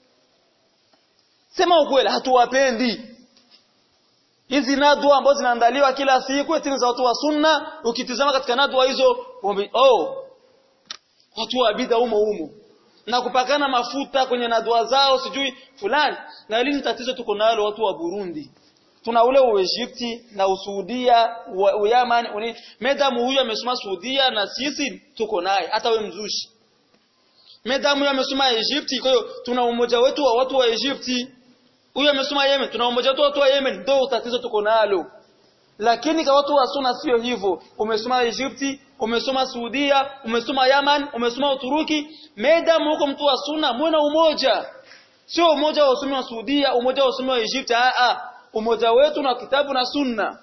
Sema ukweli, hatuwapendi. Hizi nadwa ambazo zinaandaliwa kila siku eti za watu wa sunna, ukitizama katika nadwa hizo, oh watu wa bid'a umo umo na kupakana mafuta kwenye nadwa zao sijui fulani. Na hili ni tatizo tuko nalo watu wa Burundi. Tuna ule wa Egypti na Usuudia, wa Yaman, uni medamu huyu amesoma Saudia na sisi tuko naye, hata we mzushi. Medamu huyu amesoma Egypti, kwa hiyo tuna umoja wetu wa watu wa Egypti. Huyu amesoma Yemen, tuna umoja wetu wa watu wa Yemen, ndio tatizo tuko nalo. Lakini kwa watu wa sunna sio hivyo. Umesoma Egypti, umesoma Saudia, umesoma Yaman, umesoma Uturuki, medamu huko mtu wa sunna muone umoja. Sio umoja wa wasomi wa Saudia, umoja wa wasomi wa Egypti, a a umoja wetu na kitabu na sunna.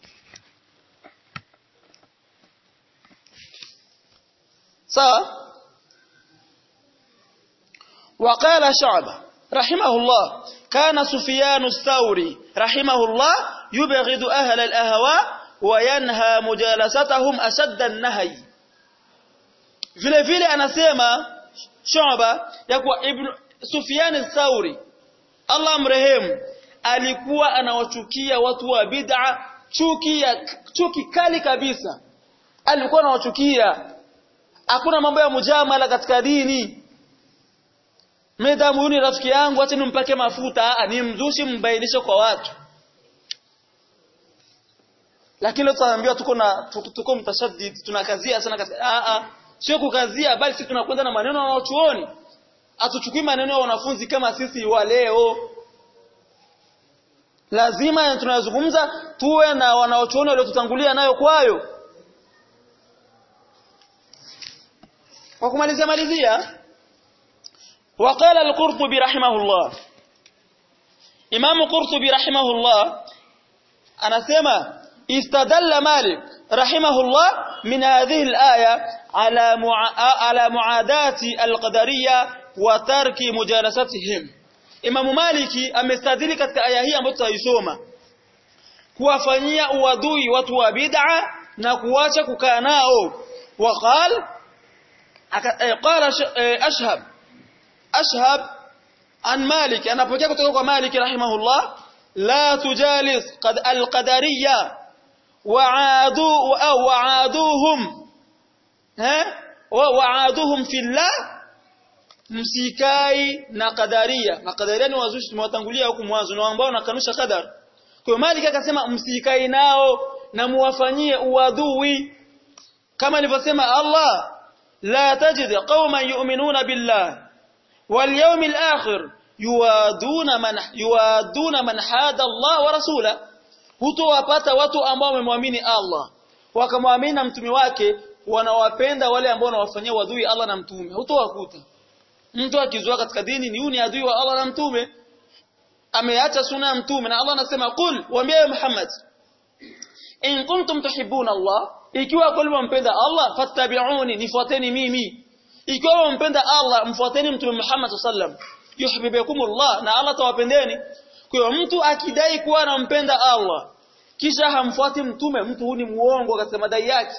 Sawa? وقال شعبة رحمه الله كان سفيان الثوري رحمه الله يبغض أهل الأهواء وينهى مجالستهم أشد النهي. vile vile anasema Shu'ba ya kuwa Ibn Sufyan al-Thawri Allah amrehemu alikuwa anawachukia watu wa bid'a chuki ya chuki kali kabisa. Alikuwa anawachukia, hakuna mambo ya mujamala katika dini. Medamu huyu ni rafiki yangu, acha nimpake mafuta, ni mzushi, mbainishe kwa watu. Lakini leo tunaambiwa tuko na tuko mtashaddid, tunakazia sana katika a a sio kukazia, bali sisi tunakwenda na maneno ya wanachuoni. Atuchukui maneno ya wanafunzi kama sisi wa leo. lazima tunazungumza tuwe na wanaochuoni waliotutangulia nayo kwayo. Kwa kumalizia malizia, وقال القرطبي رحمه الله إمام قرطبي رحمه الله anasema استدل مالك رحمه الله من هذه الآية على مع... على معاداة القدرية وترك مجالستهم. Imam Maliki amestadili katika aya hii ambayo tutaisoma kuwafanyia uadui watu wa bid'a na kuacha kukaa nao. Waqal qala ashhab ashhab an Malik, anapokea kutoka kwa Malik rahimahullah, la tujalis qad al-qadariyya wa'adu au wa'aduhum ha wa wa'aduhum fillah, msikai na qadaria. Na qadaria ni wazushi tumewatangulia huku mwanzo na ambao wanakanusha qadar. Kwa hiyo Malik akasema msikai nao na muwafanyie uadui, kama alivyosema Allah, la tajid qauman yu'minuna billah wal yawmil akhir yuaduna man yuaduna man hada Allah wa rasula. Hutowapata watu ambao wamemwamini Allah wakamwamini na mtume wake wanawapenda wale ambao wanawafanyia uadui Allah na mtume. Hutowakuta mtu akizua katika dini ni yuni adui wa Allah na mtume, ameacha sunna ya mtume. Na Allah anasema qul, waambie Muhammad, in kuntum tuhibbuna Allah, ikiwa kweli mmpenda Allah, fattabi'uni, nifuateni mimi. Ikiwa mpenda Allah, mfuateni mtume Muhammad sallam, yuhibbukumullah, na Allah tawapendeni. Kwa hiyo mtu akidai kuwa anampenda Allah kisha hamfuati mtume, mtu huyu ni muongo katika madai yake.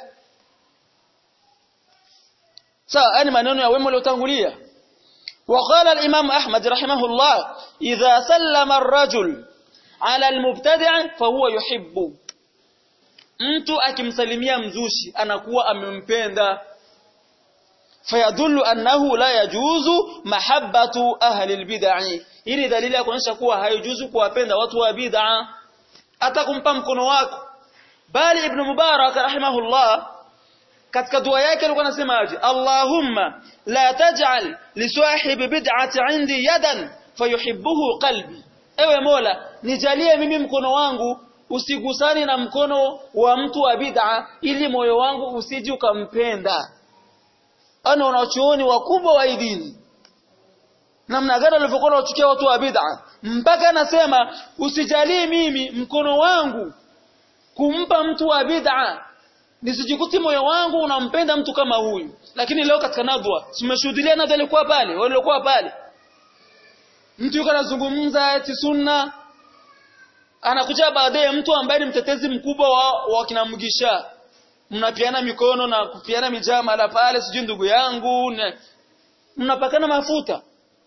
Sawa, ni maneno ya wema waliotangulia. وقال الإمام أحمد رحمه الله إذا سلم الرجل على المبتدع فهو يحب. mtu akimsalimia mzushi anakuwa amempenda. fayadullu annahu la yajuzu mahabbatu ahli albid'ah. Hili dalili ya kuonyesha kuwa haijuzu kuwapenda watu wa bid'a hata kumpa mkono wako. Bali Ibn Mubarak rahimahullah katika dua yake alikuwa anasemaje, Allahumma la taj'al li sahibi bid'ati 'indi yadan fayuhibbuhu qalbi. Ewe Mola, nijalie mimi mkono wangu usigusani na mkono wa mtu wa bid'a ili moyo wangu usije ukampenda. Ana wanachuoni wakubwa wa dini namna gani walivyokuwa wanachukia watu wa bid'a, mpaka anasema usijalie mimi mkono wangu kumpa mtu wa bid'a, nisijikuti moyo wangu unampenda mtu kama huyu. Lakini leo katika nadwa tumeshuhudia nadwa ilikuwa pale, wale walikuwa pale, mtu yuko anazungumza eti sunna, anakuja baadaye mtu ambaye ni mtetezi mkubwa wa, wa kina Mugisha, mnapiana mikono na kupiana mijama la pale, sijui ndugu yangu, mnapakana mafuta.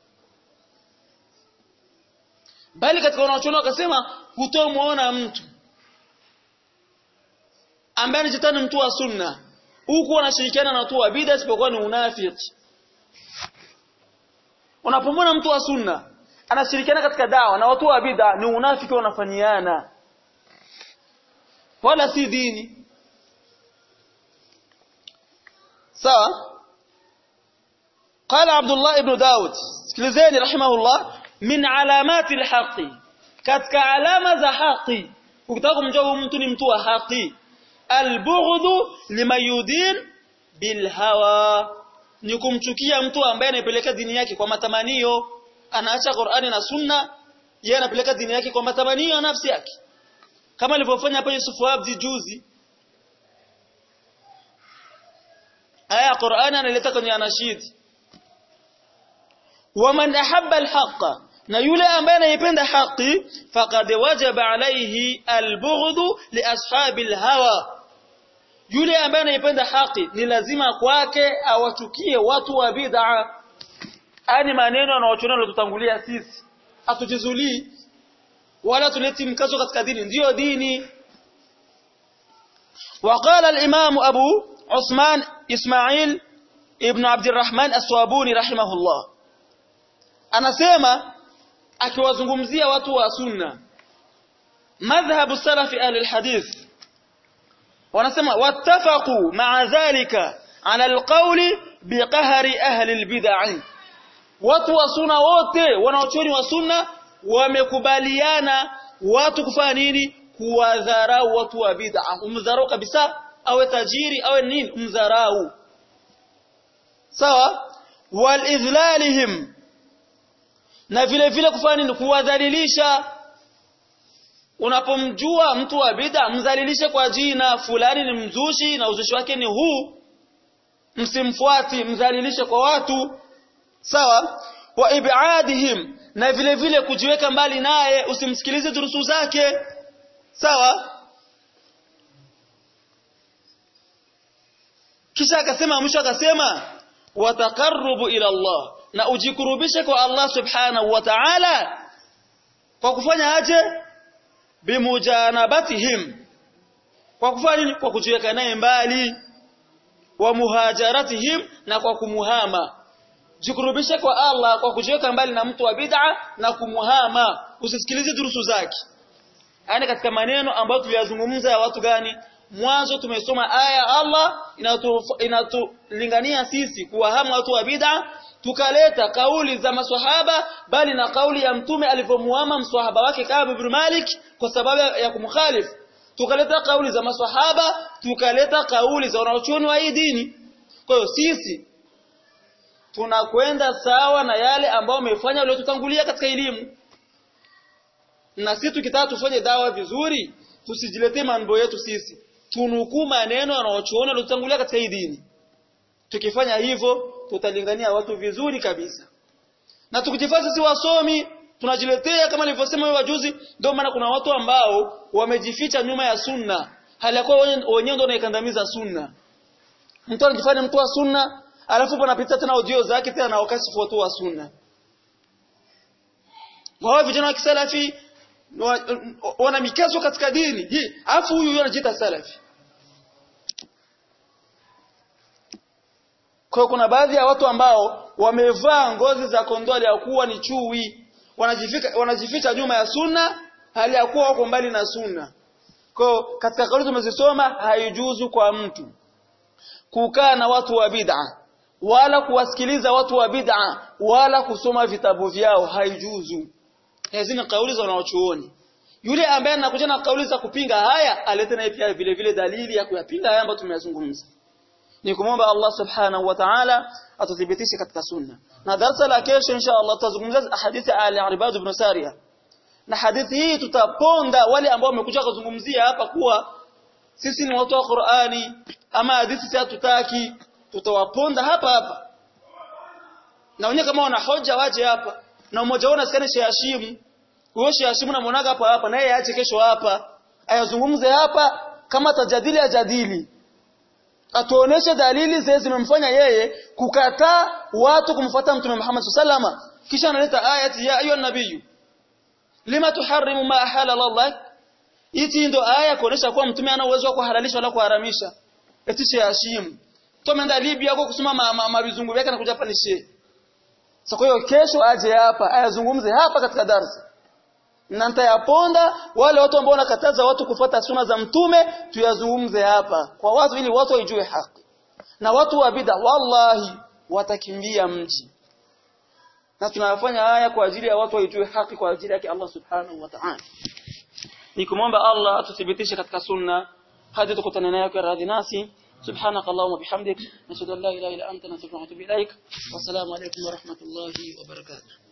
Bali katika wanachuoni wakasema hutomuona mtu ambaye anajitana mtu wa sunna huku anashirikiana na watu wa bid'a isipokuwa ni unafiki. Unapomwona mtu wa sunna anashirikiana katika dawa na watu wa bid'a, ni unafiki wanafanyiana, wala si dini. sawa. Qala Abdullah ibn Daud, sikilizeni rahimahullah, min alamati alhaqi, katika alama za haki, ukitaka kumjua mtu ni mtu wa haki, albughdu limayudin bilhawa, ni kumchukia mtu ambaye anapeleka dini yake kwa matamanio, anaacha Qur'ani na Sunna, yeye anapeleka dini yake kwa matamanio ya nafsi yake, kama alivyofanya hapa Yusuf Abdi juzi. Aya Qur'ani analeta kwenye anashid, waman ahabba alhaqa, na yule ambaye anayependa haki, faqad wajaba alayhi albughdu li ashabi alhawa, yule ambaye anayependa haki ni lazima kwake awachukie watu wa bid'a. Ani maneno anaochona lotutangulia sisi, atujizuli wala tuleti mkazo katika dini, ndio dini. وقال الإمام أبو عثمان إسماعيل ابن عبد الرحمن الصوابوني رحمه الله, anasema akiwazungumzia watu wa sunna, madhhabu salafi ahli alhadith, wanasema wattafaqu ma'a dhalika ala alqawli biqahri ahli albid'ah. Watu wa sunna wote wanaochuoni wa sunna wamekubaliana watu kufanya nini? Kuwadharau watu wa bid'a. Umdharau kabisa, awe tajiri awe nini, umdharau. Sawa? Wal idhlalihim, na vile vile kufanya nini? Kuwadhalilisha. Unapomjua mtu wa bid'a, mdhalilishe kwa jina, fulani ni mzushi na uzushi wake ni huu, msimfuati, mdhalilishe kwa watu. Sawa? Wa ib'adihim, na vile vile kujiweka mbali naye, usimsikilize durusu zake. Sawa? Kisha akasema, mwisho akasema wataqarrubu ila Allah, na ujikurubishe kwa Allah subhanahu wa ta'ala kwa kufanya aje? Bimujanabatihim, kwa kufanya nini? Kwa kujiweka naye mbali. Wa muhajaratihim, na kwa kumuhama. Jikurubishe kwa Allah kwa kujiweka mbali na mtu wa bid'a na kumuhama, usisikilize durusu zake. Yaani katika maneno ambayo tuliyazungumza ya watu gani? Mwanzo tumesoma aya Allah inatulingania sisi kuwahama watu wa bid'a, tukaleta kauli za maswahaba bali na kauli ya mtume alivyomuhama mswahaba wake Ka'b ibn Malik kwa sababu ya kumkhalif. Tukaleta kauli za maswahaba, tukaleta kauli za wanachuoni wa hii dini. Kwa hiyo sisi tunakwenda sawa na yale ambao wamefanya wale tutangulia katika elimu. Na sisi tukitaka tufanye dawa vizuri, tusijiletee mambo yetu sisi. Tunukuu maneno wanaochuona wale tutangulia katika hii dini. Tukifanya hivyo tutalingania watu vizuri kabisa. Na tukijifanya sisi wasomi, tunajiletea kama nilivyosema wewe wajuzi, ndio maana kuna watu ambao wamejificha nyuma ya sunna. Hali ya kuwa wenyewe ndio wanaikandamiza sunna. Mtu anajifanya mtu wa sunna, alafu panapita tena audio zake tena na wakasifu watu wa sunna. Wao vijana wa kisalafi wana mikazo katika dini hii, alafu huyu anajiita salafi. Kwa kuna baadhi ya watu ambao wamevaa ngozi za kondoo ya kuwa ni chui, wanajificha wanajificha nyuma ya sunna hali ya kuwa wako mbali na sunna. Kwa katika kauli tumezisoma, haijuzu kwa mtu kukaa na watu wa bid'a wala kuwasikiliza watu wa bid'a wala kusoma vitabu vyao, haijuzu. Hizi ni kauli za wanaochuoni. Yule ambaye anakuja na kauli za kupinga haya, alete naye pia vile vile dalili ya kuyapinga haya ambayo tumeyazungumza. Ni kumomba Allah subhanahu wa ta'ala atuthibitishe katika sunna. Na darasa la kesho insha Allah tutazungumzia hadithi ya Al-Irbad ibn Sariya. Na hadithi hii tutaponda wale ambao wamekuja kuzungumzia hapa kuwa sisi ni watu wa Qur'ani ama hadithi si hatutaki, tutawaponda hapa hapa. Na wenyewe kama wana hoja waje hapa. Na mmoja wao nasikana Sheikh Hashim. Huyo Sheikh Hashim na muonaga hapa hapa, naye aache kesho hapa. Ayazungumze hapa kama tajadili ajadili. Atuoneshe dalili zile zimemfanya yeye kukataa watu kumfuata Mtume Muhammad sallallahu alaihi wasallam. Kisha analeta ayati ya ayu nabii lima tuharrimu ma halala Allah. Hii ndio aya kuonesha kuwa mtume ana uwezo wa kuhalalisha wala kuharamisha. Eti Sheikh Hashim tumeenda Libya kwa kusoma mabizungu yake na kuja hapa ni Sheikh. Sasa kwa hiyo kesho aje hapa ayazungumze hapa katika darasa. Na nitayaponda wale watu ambao wanakataza watu kufuata sunna za mtume, tuyazungumze hapa kwa watu ili watu waijue haki. Na watu wa bid'a wallahi watakimbia mji. Na tunayafanya haya kwa ajili ya watu waijue haki kwa ajili yake Allah subhanahu wa ta'ala. Nikumomba Allah atuthibitishe katika sunna hadi tukutane naye kwa radhi nasi. Subhanakallahumma bihamdik, nashhadu an la ilaha illa anta, nastaghfiruka wa natubu ilaik. Wassalamu alaykum wa rahmatullahi wa barakatuh.